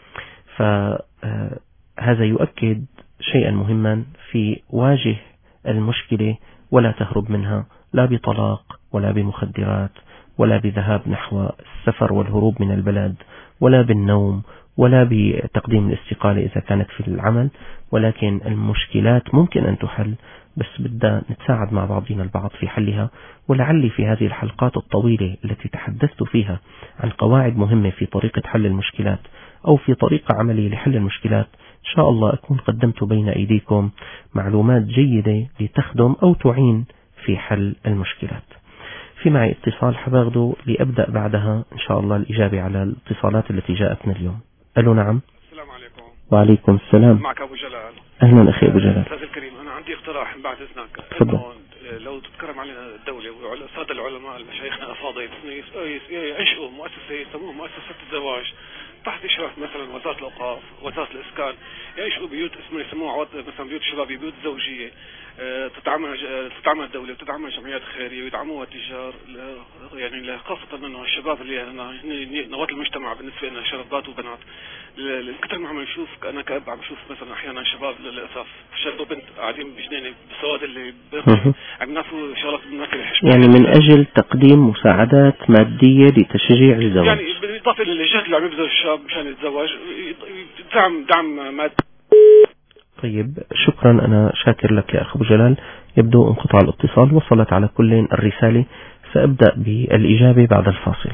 فهذا يؤكد شيئا مهما في واجه المشكلة ولا تهرب منها، لا بطلاق ولا بمخدرات ولا بذهاب نحو السفر والهروب من البلد ولا بالنوم ولا بتقديم الاستقالة إذا كانت في العمل، ولكن المشكلات ممكن أن تحل، بس بدنا نتساعد مع بعضنا البعض في حلها. ولعلي في هذه الحلقات الطويلة التي تحدثت فيها عن قواعد مهمة في طريقة حل المشكلات أو في طريقة عملية لحل المشكلات إن شاء الله أكون قدمت بين أيديكم معلومات جيدة لتخدم أو تعين في حل المشكلات. في معي اتصال حباخده لأبدأ بعدها إن شاء الله الإجابة على الاتصالات التي جاءتنا اليوم. ألو نعم. السلام عليكم. وعليكم السلام. معك أبو جلال. أهلا أخي أبو جلال. أستاذ الكريم أنا عندي اقتراح بعد إذنك. تفضل. لو تتكرم علينا الدولة والسادة العلماء المشايخنا الأفاضل ينشئوا مؤسسة يسموها مؤسسة الزواج تحت إشراف مثلا وزارة الأوقاف وزارة الإسكان، ينشئوا بيوت يسموها مثلا بيوت شبابية، بيوت زوجية، تتعامل الدولة وتدعمها جمعيات خيرية ويدعموها التجار، يعني خاصة أنه الشباب اللي نواة المجتمع بالنسبة لنا شباب وبنات. الكثير ما عم نشوف، أنا كأب عم نشوف مثلا أحيانا شباب للأسف شاب وبنت قاعدين بجنينة بالسواد اللي عم ينافسوا شغلات بناكل الحشمة، يعني من أجل تقديم مساعدات مادية لتشجيع الزواج، يعني بالإضافة للجهد اللي عم يبذل الشاب مشان يتزوج دعم مادي. طيب شكرا، أنا شاكر لك يا أخ أبو جلال. يبدو انقطاع الاتصال، وصلت على كل الرسالة، سأبدأ بالإجابة بعد الفاصل.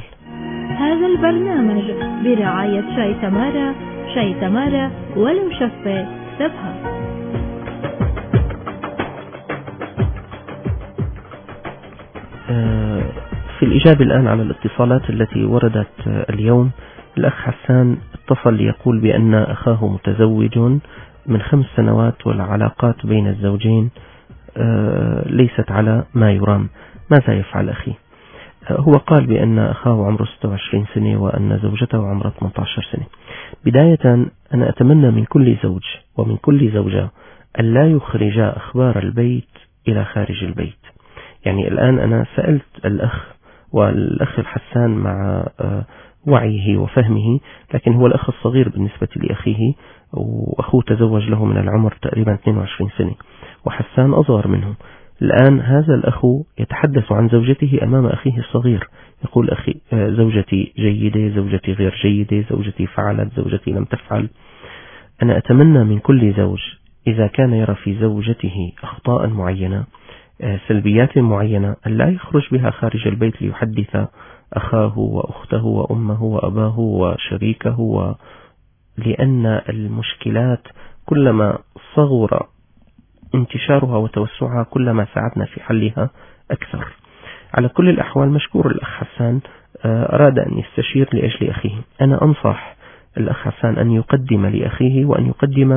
هذا البرنامج برعاية شاي تمارة، شاي تمارة ولو شفة سبها. في الإجابة الآن على الاتصالات التي وردت اليوم، الأخ حسان اتصل ليقول بأن أخاه متزوج من 5 سنوات والعلاقات بين الزوجين ليست على ما يرام، ماذا يفعل أخي؟ هو قال بأن أخاه عمره 26 سنة وأن زوجته عمرها 18 سنة. بداية أنا أتمنى من كل زوج ومن كل زوجة أن لا يخرج أخبار البيت إلى خارج البيت. يعني الآن أنا سألت الأخ، والأخ الحسان مع وعيه وفهمه، لكن هو الأخ الصغير بالنسبة لأخيه، وأخوه تزوج له من العمر تقريبا 22 سنة، وحسان أصغر منه. الآن هذا الأخ يتحدث عن زوجته أمام أخيه الصغير، يقول أخي زوجتي جيدة، زوجتي غير جيدة، زوجتي فعلت، زوجتي لم تفعل. أنا أتمنى من كل زوج إذا كان يرى في زوجته أخطاء معينة، سلبيات معينة، أن لا يخرج بها خارج البيت ليحدث أخاه وأخته وأمه وأباه وشريكه، لأن المشكلات كلما صغر انتشارها وتوسعها كلما ساعدنا في حلها أكثر. على كل الأحوال مشكور الأخ حسان أراد أن يستشير لأجل أخيه. أنا أنصح الأخ حسان أن يقدم لأخيه وأن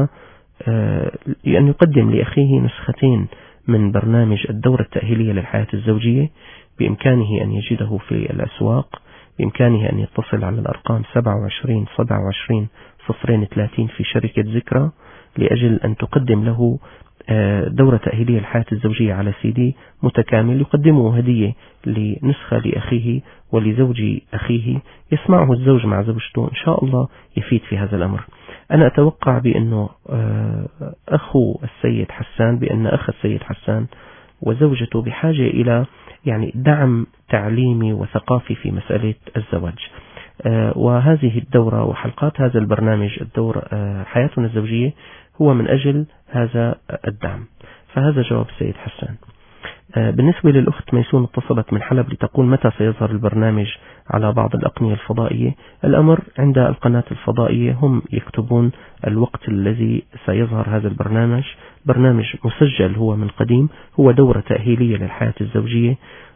يقدم لأخيه نسختين من برنامج الدورة التأهيلية للحياة الزوجية. بإمكانه أن يجده في الأسواق، بإمكانه أن يتصل على الأرقام 27 27 030 في شركة ذكرى لأجل أن تقدم له دورة تأهيلية الحياة الزوجية على CD متكامل، يقدمه هدية لنسخة لأخيه ولزوج أخيه، يسمعه الزوج مع زوجته، إن شاء الله يفيد في هذا الأمر. أنا أتوقع بأنه أخو السيد حسان، بأن أخ السيد حسان وزوجته بحاجة إلى يعني دعم تعليمي وثقافي في مسألة الزواج. وهذه الدورة وحلقات هذا البرنامج الدورة حياتنا الزوجية هو من أجل هذا الدعم. فهذا جواب السيد حسان. بالنسبة للأخت ميسون اتصلت من حلب لتقول متى سيظهر البرنامج على بعض الأقنية الفضائية. الأمر عند القناة الفضائية، هم يكتبون الوقت الذي سيظهر هذا البرنامج. برنامج مسجل هو من قديم، هو دورة تأهيلية للحياة الزوجية،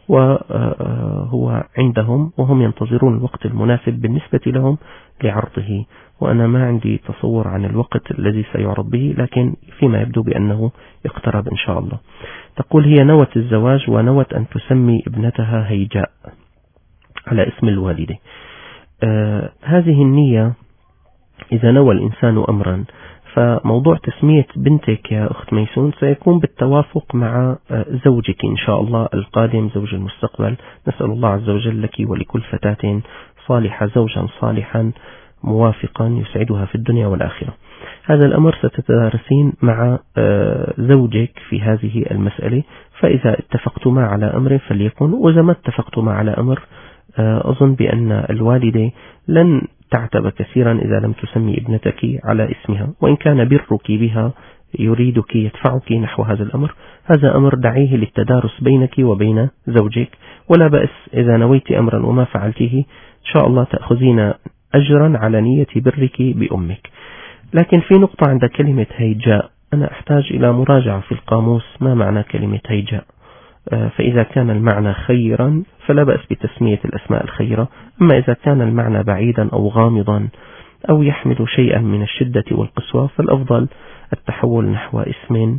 وهو عندهم وهم ينتظرون الوقت المناسب بالنسبة لهم لعرضه. وأنا ما عندي تصور عن الوقت الذي سيعرض به، لكن فيما يبدو بأنه يقترب إن شاء الله. تقول هي نوت الزواج ونوت أن تسمي ابنتها هيجاء على اسم الوالدة. هذه النية إذا نوى الإنسان أمرا، فموضوع تسمية بنتك يا أخت ميسون سيكون بالتوافق مع زوجك إن شاء الله القادم، زوج المستقبل. نسأل الله عز وجل لك ولكل فتاة صالحة زوجا صالحا موافقا يسعدها في الدنيا والآخرة. هذا الأمر ستتدارسين مع زوجك في هذه المسألة، فإذا اتفقتما على أمر فليكن، وإذا ما اتفقتما على أمر أظن بأن الوالدة لن تعتب كثيرا إذا لم تسمي ابنتك على اسمها، وإن كان برك بها يريدك يدفعك نحو هذا الأمر، هذا أمر دعيه للتدارس بينك وبين زوجك، ولا بأس إذا نويت أمرا وما فعلته إن شاء الله تأخذين أجرا على نية برك بأمك. لكن في نقطة عند كلمة هيجاء أنا أحتاج إلى مراجعة في القاموس، ما معنى كلمة هيجاء؟ فإذا كان المعنى خيرا فلا بأس بتسمية الأسماء الخيرة، أما إذا كان المعنى بعيدا أو غامضا أو يحمل شيئا من الشدة والقسوة فالأفضل التحول نحو اسم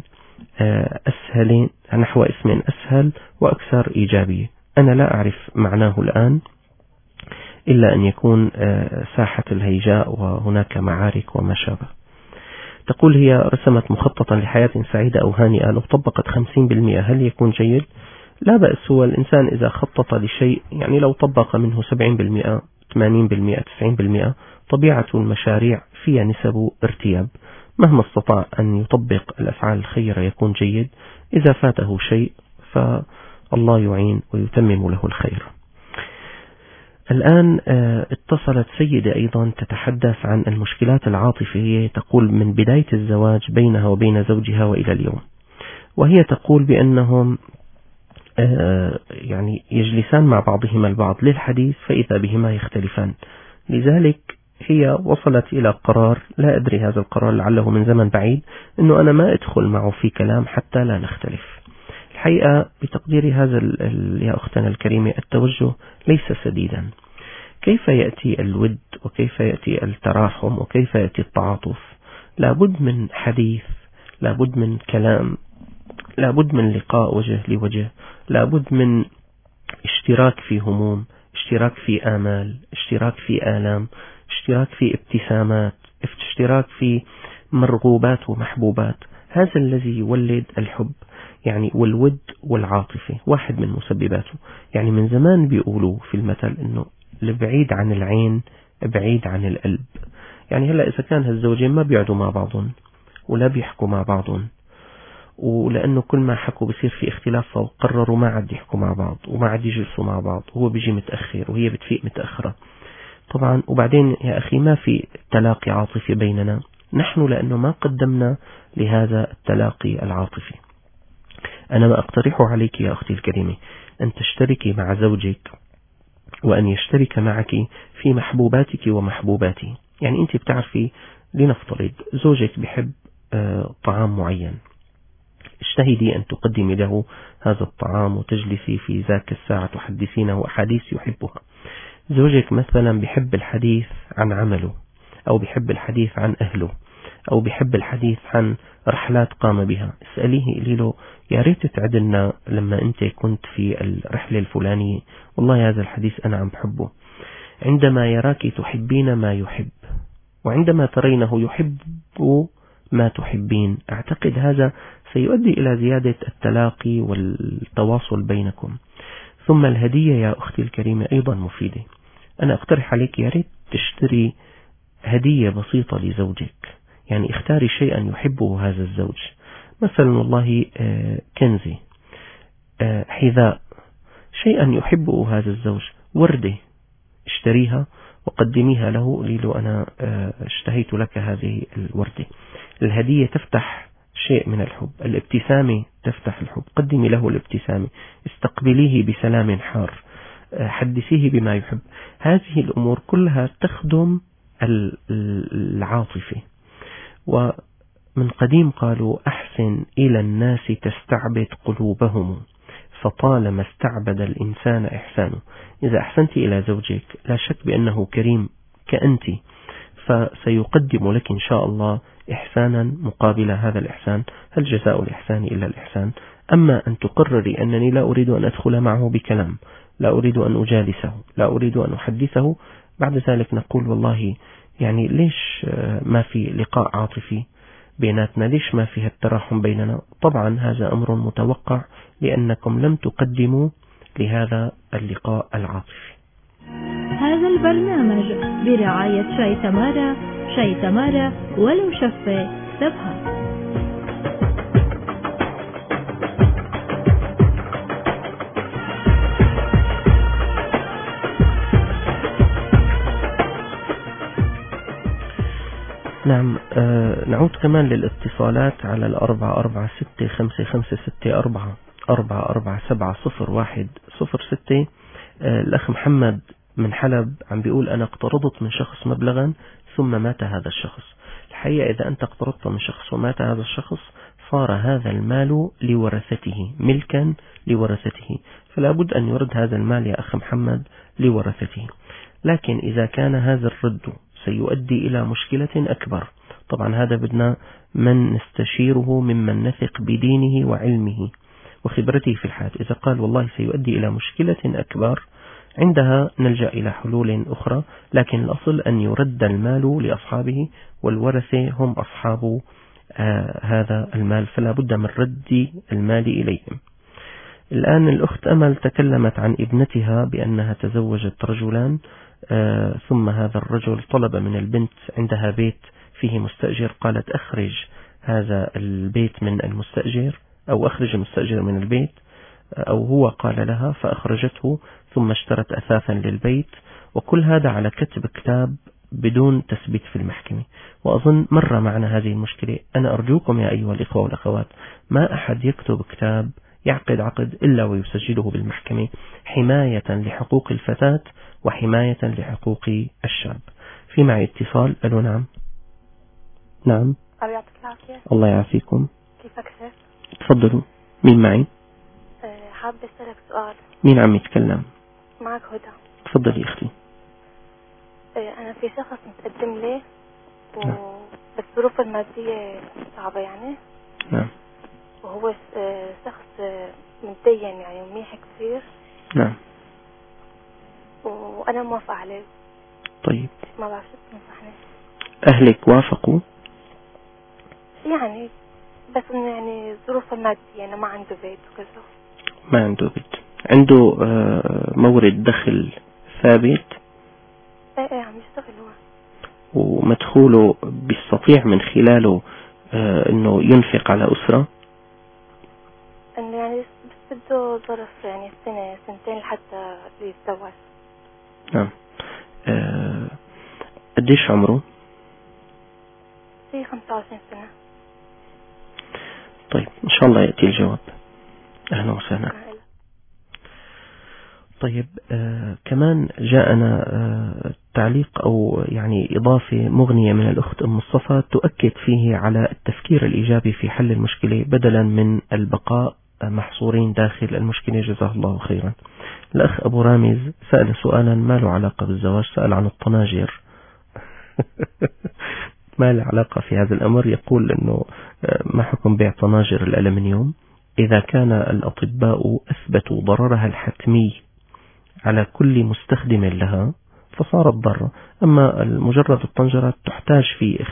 أسهل وأكثر إيجابية. أنا لا أعرف معناه الآن إلا أن يكون ساحة الهيجاء وهناك معارك وما شابه. تقول هي رسمت مخططا لحياة سعيدة أو هانئة، لو طبقت 50% هل يكون جيد؟ لا بأس. هو الإنسان إذا خطط لشيء يعني لو طبق منه 70% 80% 90%، طبيعة المشاريع فيها نسب ارتياب. مهما استطاع أن يطبق الأفعال الخيرة يكون جيد، إذا فاته شيء فالله يعين ويتمم له الخير. الآن اتصلت سيدة أيضا تتحدث عن المشكلات العاطفية، تقول من بداية الزواج بينها وبين زوجها وإلى اليوم، وهي تقول بأنهم يعني يجلسان مع بعضهما البعض للحديث فإذا بهما يختلفان، لذلك هي وصلت إلى قرار، لا أدري هذا القرار لعله من زمن بعيد، أنه أنا ما أدخل معه في كلام حتى لا نختلف. الحقيقة بتقديري هذا يا أختنا الكريمة التوجه ليس سديدا. كيف يأتي الود وكيف يأتي التراحم وكيف يأتي التعاطف؟ لابد من حديث، لابد من كلام، لابد من لقاء وجه لوجه، لابد من اشتراك في هموم، اشتراك في آمال، اشتراك في آلام، اشتراك في ابتسامات، اشتراك في مرغوبات ومحبوبات. هذا الذي يولد الحب يعني، والود والعاطفة واحد من مسبباته. يعني من زمان بيقولوا في المثل انه البعيد عن العين بعيد عن القلب. يعني هلا اذا كان هالزوجين ما بيقعدوا مع بعضهم ولا بيحكوا مع بعضهم، ولأنه كل ما حكوا بصير في اختلاف، فقرروا ما عاد يحكوا مع بعض وما عاد يجلسوا مع بعض، هو بيجي متأخر وهي بتفيق متأخرة طبعا. وبعدين يا أخي ما في تلاقي عاطفي بيننا نحن، لأنه ما قدمنا لهذا التلاقي العاطفي. أنا ما أقترحه عليك يا أختي الكريمة أن تشتركي مع زوجك وأن يشترك معك في محبوباتك ومحبوباته. يعني أنت بتعرفي، لنفترض زوجك بحب طعام معين، اجتهدي أن تقدمي له هذا الطعام وتجلسي في ذاك الساعة تحدثينه أحاديث يحبها. زوجك مثلا بحب الحديث عن عمله، أو بحب الحديث عن أهله، أو بحب الحديث عن رحلات قام بها. اسأليه، قولي له يا ريت تعدلنا لما أنت كنت في الرحلة الفلانية، والله هذا الحديث أنا عم بحبه. عندما يراك تحبين ما يحب، وعندما ترينه يحب ما تحبين، أعتقد هذا سيؤدي إلى زيادة التلاقي والتواصل بينكم. ثم الهدية يا أختي الكريمة أيضا مفيدة. أنا أقترح عليك يا ريت تشتري هدية بسيطة لزوجك. يعني اختاري شيئا يحبه هذا الزوج، مثلا والله كنزي، حذاء، شيئا يحبه هذا الزوج، وردة اشتريها وقدميها له، قولي له أنا اشتهيت لك هذه الوردة. الهدية تفتح شيء من الحب، الابتسامة تفتح الحب، قدمي له الابتسامة، استقبليه بسلام حار، حدثيه بما يحب. هذه الأمور كلها تخدم العاطفة. ومن قديم قالوا أحسن إلى الناس تستعبد قلوبهم، فطالما استعبد الإنسان إحسانه. إذا أحسنت إلى زوجك لا شك بأنه كريم كأنت، فسيقدم لك إن شاء الله إحسانا مقابل هذا الإحسان. هل جزاء الإحسان إلا الإحسان؟ أما أن تقرري أنني لا أريد أن أدخل معه بكلام، لا أريد أن أجالسه، لا أريد أن أحدثه، بعد ذلك نقول والله يعني ليش ما في لقاء عاطفي بيناتنا، ليش ما فيها التراحم بيننا؟ طبعا هذا أمر متوقع، لأنكم لم تقدموا لهذا اللقاء العاطفي. هذا البرنامج برعاية شاي تمارا، شاي تمارا ولو شفة سبها. نعم، نعود كمان للاتصالات على 44655645 الأخ محمد من حلب عم بيقول أنا اقترضت من شخص مبلغا ثم مات هذا الشخص. الحقيقة إذا أنت اقترضت من شخص ومات هذا الشخص صار هذا المال لورثته، ملكا لورثته، فلا بد أن يرد هذا المال يا أخ محمد لورثته. لكن إذا كان هذا الرد سيؤدي إلى مشكلة أكبر، طبعا هذا بدنا من نستشيره ممن نثق بدينه وعلمه وخبرته في الحياة. إذا قال والله سيؤدي إلى مشكلة أكبر، عندها نلجأ إلى حلول أخرى، لكن الأصل أن يرد المال لأصحابه، والورثة هم أصحاب هذا المال، فلا بد من رد المال إليهم. الآن الأخت أمل تكلمت عن ابنتها بأنها تزوجت رجلان، ثم هذا الرجل طلب من البنت، عندها بيت فيه مستأجر، قالت أخرج هذا البيت من المستأجر، أو أخرج المستأجر من البيت، أو هو قال لها فأخرجته، ثم اشترت أثاثا للبيت، وكل هذا على كتب كتاب بدون تثبيت في المحكمة. وأظن مر معنا هذه المشكلة. أنا أرجوكم يا أيها الإخوة والأخوات، ما أحد يكتب كتاب يعقد عقد إلا ويسجله بالمحكمة، حماية لحقوق الفتاة وحماية لحقوق الشاب. في معي اتصال. ألو نعم. نعم. الله يعطيك العافية. الله يعافيكم. كيفك شيخ؟ تفضلوا. مين معي؟ حابة أسألك سؤال. مين عم يتكلم؟ معك هدى. تفضلي أختي. أنا في شخص متقدم لي بس الظروف المادية صعبة يعني. نعم. وهو شخص متدين يعني ومنيح كثير. نعم. وأنا موافقة عليه. طيب. ما بعرف شو تنصحني. أهلك وافقوا؟ يعني بس إنه يعني الظروف المادية يعني ما عنده بيت وكذا. ما عنده بيت. عنده مورد دخل ثابت؟ ايه عم يشتغل هو. ومدخوله بيستطيع من خلاله انه ينفق على أسرة؟ انه يعني بس بده ظرف يعني سنة سنتين لحتى يتزوج. نعم. قديش عمره؟ في 25 سنة. طيب إن شاء الله يأتي الجواب. أهلا وسهلا. طيب كمان جاءنا تعليق أو يعني إضافة مغنية من الأخت أم مصطفى تؤكد فيه على التفكير الإيجابي في حل المشكلة بدلا من البقاء محصورين داخل المشكلة. جزاه الله خيرا. الأخ أبو رامز سأل سؤالا ما له علاقة بالزواج، سأل عن الطناجر. ما له علاقة في هذا الأمر. يقول أنه ما حكم بيع طناجر الألمنيوم إذا كان الأطباء أثبتوا ضررها الحتمي على كل مستخدم لها فصارت ضارة. أما مجرد الطنجرة تحتاج في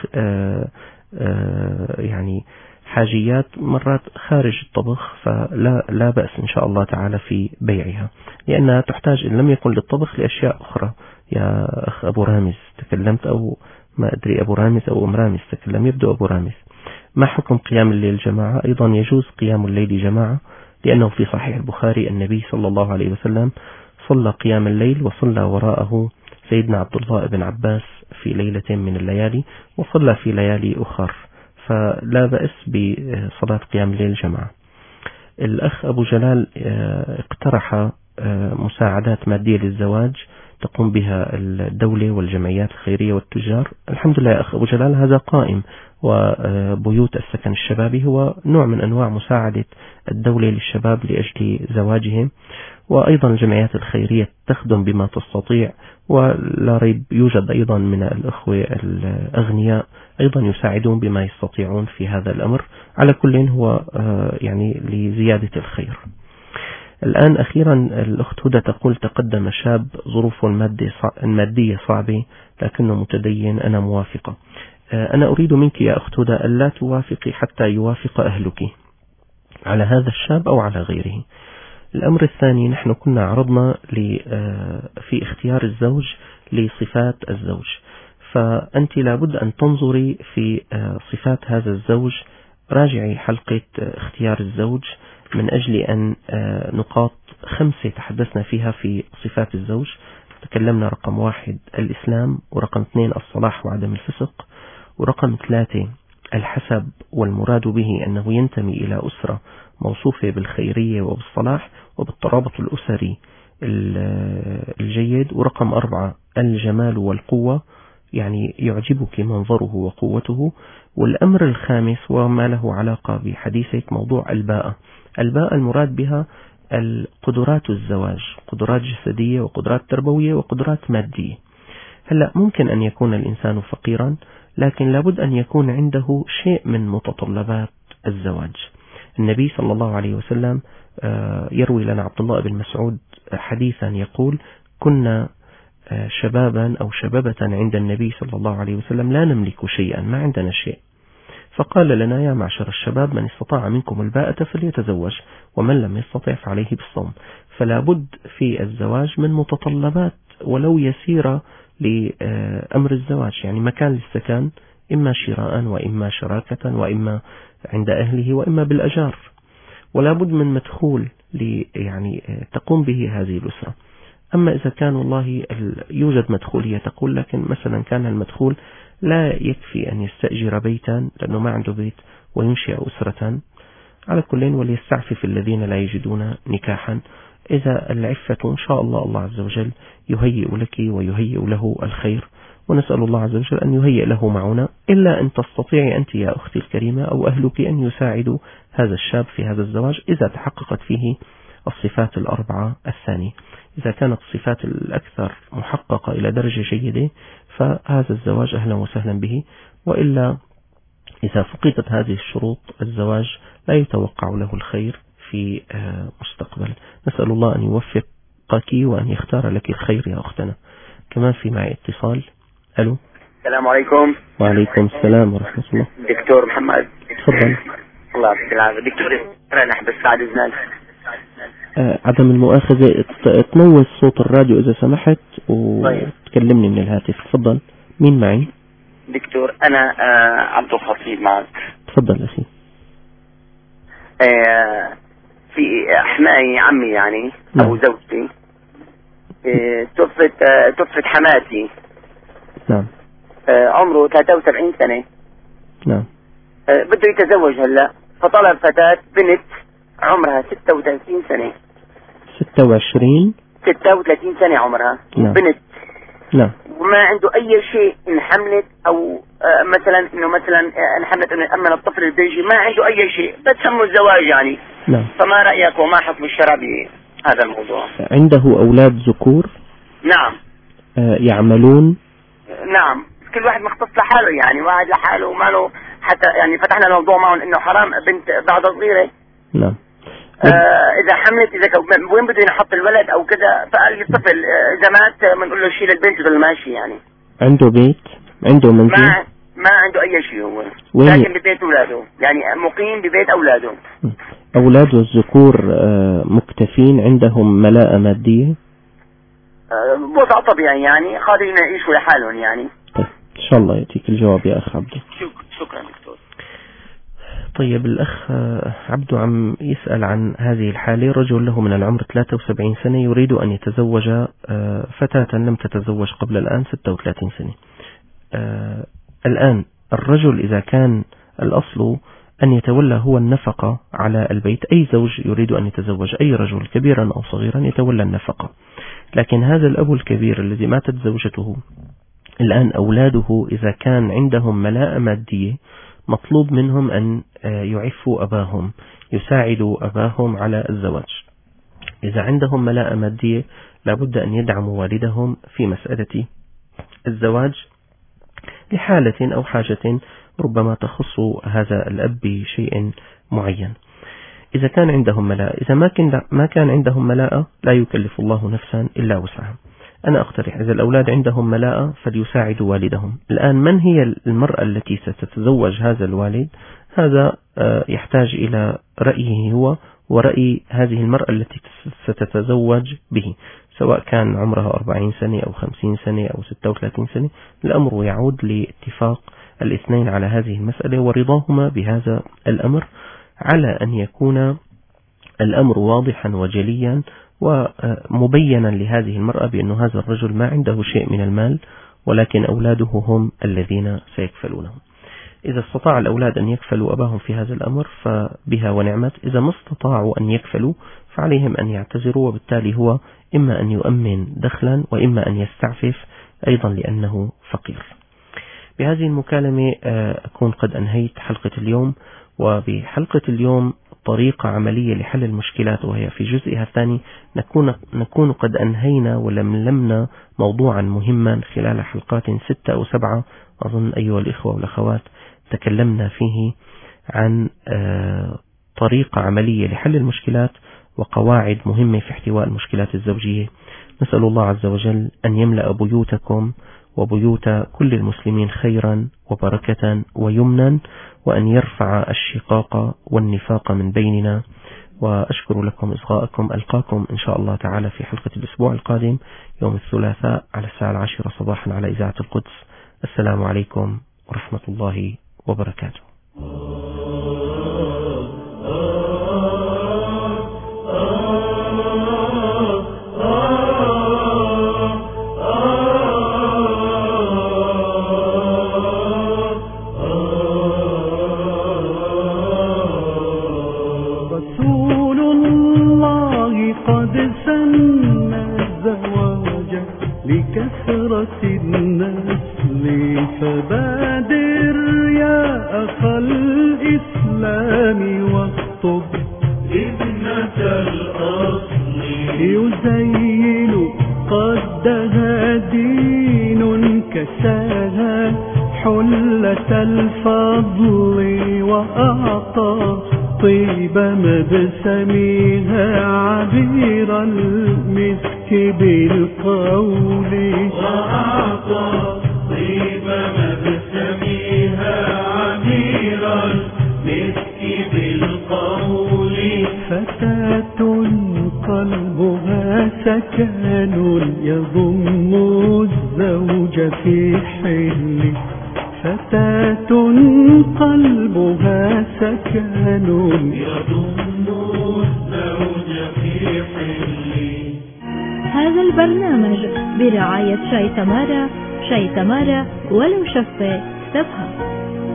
يعني حاجيات مرات خارج الطبخ، فلا بأس إن شاء الله تعالى في بيعها، لأنها تحتاج إن لم يكن للطبخ لأشياء أخرى. يا أخ أبو رامز تكلمت، أو ما أدري أبو رامز أو أم رامز تكلم، يبدو أبو رامز. ما حكم قيام الليل جماعة؟ أيضا يجوز قيام الليل جماعة، لأنه في صحيح البخاري النبي صلى الله عليه وسلم صلى قيام الليل وصلى وراءه سيدنا عبد الله بن عباس في ليلة من الليالي، وصلى في ليالي أخر، فلا بأس بصلاة قيام الليل جماعة. الأخ أبو جلال اقترح مساعدات مادية للزواج تقوم بها الدولة والجمعيات الخيرية والتجار. الحمد لله يا أخ أبو جلال هذا قائم، وبيوت السكن الشبابي هو نوع من أنواع مساعدة الدولة للشباب لأجل زواجهم، وأيضا الجمعيات الخيرية تخدم بما تستطيع، ولا ريب يوجد أيضا من الأخوة الأغنياء أيضا يساعدون بما يستطيعون في هذا الأمر. على كل هو يعني لزيادة الخير. الآن أخيرا الأخت هدى تقول تقدم شاب ظروف المادية صعبة لكنه متدين، أنا موافقة. أنا أريد منك يا أخت هدى ألا توافقي حتى يوافق أهلك على هذا الشاب أو على غيره. الأمر الثاني، نحن كنا عرضنا في اختيار الزوج لصفات الزوج، فأنت لابد أن تنظري في صفات هذا الزوج. راجعي حلقة اختيار الزوج من أجل أن نقاط 5 تحدثنا فيها في صفات الزوج. تكلمنا رقم 1 الإسلام، ورقم 2 الصلاح وعدم الفسق، ورقم 3 الحسب والمراد به أنه ينتمي إلى أسرة موصوفة بالخيرية وبالصلاح وبالترابط الأسري الجيد، ورقم 4 الجمال والقوة، يعني يعجبك منظره وقوته. والأمر الخامس وما له علاقة بحديثك موضوع الباءة. الباءة المراد بها القدرات الزواج، قدرات جسدية وقدرات تربوية وقدرات مادية. هلأ ممكن أن يكون الإنسان فقيرا لكن لابد أن يكون عنده شيء من متطلبات الزواج. النبي صلى الله عليه وسلم يروي لنا عبد الله بن مسعود حديثا يقول كنا شبابا أو شبابة عند النبي صلى الله عليه وسلم لا نملك شيئا، ما عندنا شيء، فقال لنا يا معشر الشباب من استطاع منكم الباءة فليتزوج ومن لم يستطع فعليه بالصوم. فلا بد في الزواج من متطلبات ولو يسيرة لأمر الزواج، يعني مكان للسكن إما شراء وإما شراكة وإما عند أهله وإما بالأجار، ولا بد من مدخول يعني تقوم به هذه الأسرة. أما إذا كان والله يوجد مدخول هي تقول، لكن مثلا كان المدخول لا يكفي أن يستأجر بيتا لأنه ما عنده بيت وينشئ أسرة، على كل وليستعفف الذين لا يجدون نكاحا. إذا العفة إن شاء الله الله عز وجل يهيئ لك ويهيئ له الخير، ونسأل الله عز وجل أن يهيئ له معونة، إلا أن تستطيعي أنت يا أختي الكريمة أو أهلك أن يساعدوا هذا الشاب في هذا الزواج إذا تحققت فيه الصفات الأربعة الثانية. إذا كانت الصفات الأكثر محققة إلى درجة جيدة فهذا الزواج أهلا وسهلا به، وإلا إذا فقدت هذه الشروط الزواج لا يتوقع له الخير في مستقبل. نسأل الله أن يوفقك وأن يختار لك الخير يا أختنا. كمان في معي اتصال. ألو. السلام عليكم. وعليكم السلام ورحمة الله. دكتور محمد. تفضل. الله يعطيك العافية دكتور. أنا بس بعد إذنك. عدم المؤاخذة تنوّز صوت الراديو إذا سمحت وتكلمني من الهاتف. تفضل. مين معي؟ دكتور أنا عبد الخطيب معك. تفضل أخي. في حماي عمي يعني أبو زوجتي توفت حماتي. نعم. عمره 73 سنة. نعم. بده يتزوج هلا، فطلب فتاة بنت عمرها 36 سنة. 26 36 سنة عمرها. نعم. بنت. نعم. وما عنده أي شيء إن حملت أو مثلا إن حملت إنه يأمن الطفل البيجي، ما عنده أي شيء بس همه الزواج يعني. نعم. فما رأيك وما حكم الشرع بهذا الموضوع؟ عنده أولاد ذكور؟ نعم. يعملون؟ نعم. كل واحد مختص لحاله يعني، واحد لحاله وما له حتى يعني فتحنا الموضوع معهم إنه حرام بنت بعد صغيرة. نعم. إذا حملت وين بده ينحط الولد أو كذا، فقال لي الطفل إذا مات بنقول له شيل البنت وضل ماشي يعني. عنده بيت؟ عنده منزل؟ ما عنده أي شيء هو. وين؟ لكن ببيت أولاده يعني، مقيم ببيت أولاده. أولاده الذكور مكتفين؟ عندهم ملاءة مادية؟ وضع طبيعي يعني، قادرين يعيشوا لحالهم يعني. طيب إن شاء الله يأتيك الجواب يا أخ عبد. شكرا دكتور. طيب الأخ عبد عم يسأل عن هذه الحالة. رجل له من العمر 73 سنة يريد أن يتزوج فتاة لم تتزوج قبل الآن 36 سنة. الآن الرجل إذا كان الأصل أن يتولى هو النفقة على البيت، أي زوج يريد أن يتزوج أي رجل كبيرا أو صغيرا يتولى النفقة، لكن هذا الأب الكبير الذي ماتت زوجته الآن أولاده إذا كان عندهم ملاءة مادية مطلوب منهم أن يعفوا أباهم، يساعدوا أباهم على الزواج. إذا عندهم ملاءة مادية لابد أن يدعموا والدهم في مسألة الزواج لحالة أو حاجة ربما تخص هذا الأب بشيء معين. إذا كان عندهم ملاءة، إذا ما كان عندهم ملاءة لا يكلف الله نفسا إلا وسعها. أنا أقترح إذا الأولاد عندهم ملاءة فليساعدوا والدهم. الآن من هي المرأة التي ستتزوج هذا الوالد؟ هذا يحتاج إلى رأيه هو ورأي هذه المرأة التي ستتزوج به، سواء كان عمرها 40 سنة أو 50 سنة أو 36 سنة. الأمر يعود لاتفاق الاثنين على هذه المسألة ورضاهما بهذا الأمر، على أن يكون الأمر واضحا وجليا ومبينا لهذه المرأة بأن هذا الرجل ما عنده شيء من المال ولكن أولاده هم الذين سيكفلونهم. إذا استطاع الأولاد أن يكفلوا أباهم في هذا الأمر فبها ونعمت، إذا ما استطاعوا أن يكفلوا فعليهم أن يعتذروا، وبالتالي هو إما أن يؤمن دخلا وإما أن يستعفف أيضا لأنه فقير. بهذه المكالمة أكون قد أنهيت حلقة اليوم، وبحلقة اليوم طريقة عملية لحل المشكلات وهي في جزئها الثاني نكون قد أنهينا ولملمنا موضوعا مهما خلال حلقات 6 أو 7 أظن أيها الإخوة والأخوات تكلمنا فيه عن طريقة عملية لحل المشكلات وقواعد مهمة في احتواء المشكلات الزوجية. نسأل الله عز وجل أن يملأ بيوتكم وبيوت كل المسلمين خيرا وبركة ويمنا، وأن يرفع الشقاق والنفاق من بيننا. وأشكر لكم إصغاءكم. ألقاكم إن شاء الله تعالى في حلقة الأسبوع القادم يوم الثلاثاء على الساعة 10 صباحا على إذاعة القدس. السلام عليكم ورحمة الله وبركاته. رسول الله قد سن الزواج لكثرة الناس فبادر يا أخا الإسلام واخطب ابنة الأصل يزين قدها دين كساها حلة الفضل وأعطى طيب مبسمها عبير المسك بالقول وأعطى طيب مبسمها عبير المسك بالقول فتاة قلبها سكن يضم الزوج في حل فتاة قلبها سكن يضم الزوج في حل. هذا البرنامج برعاية شاي تمارا، شاي تمارا ولو شفة تفهم.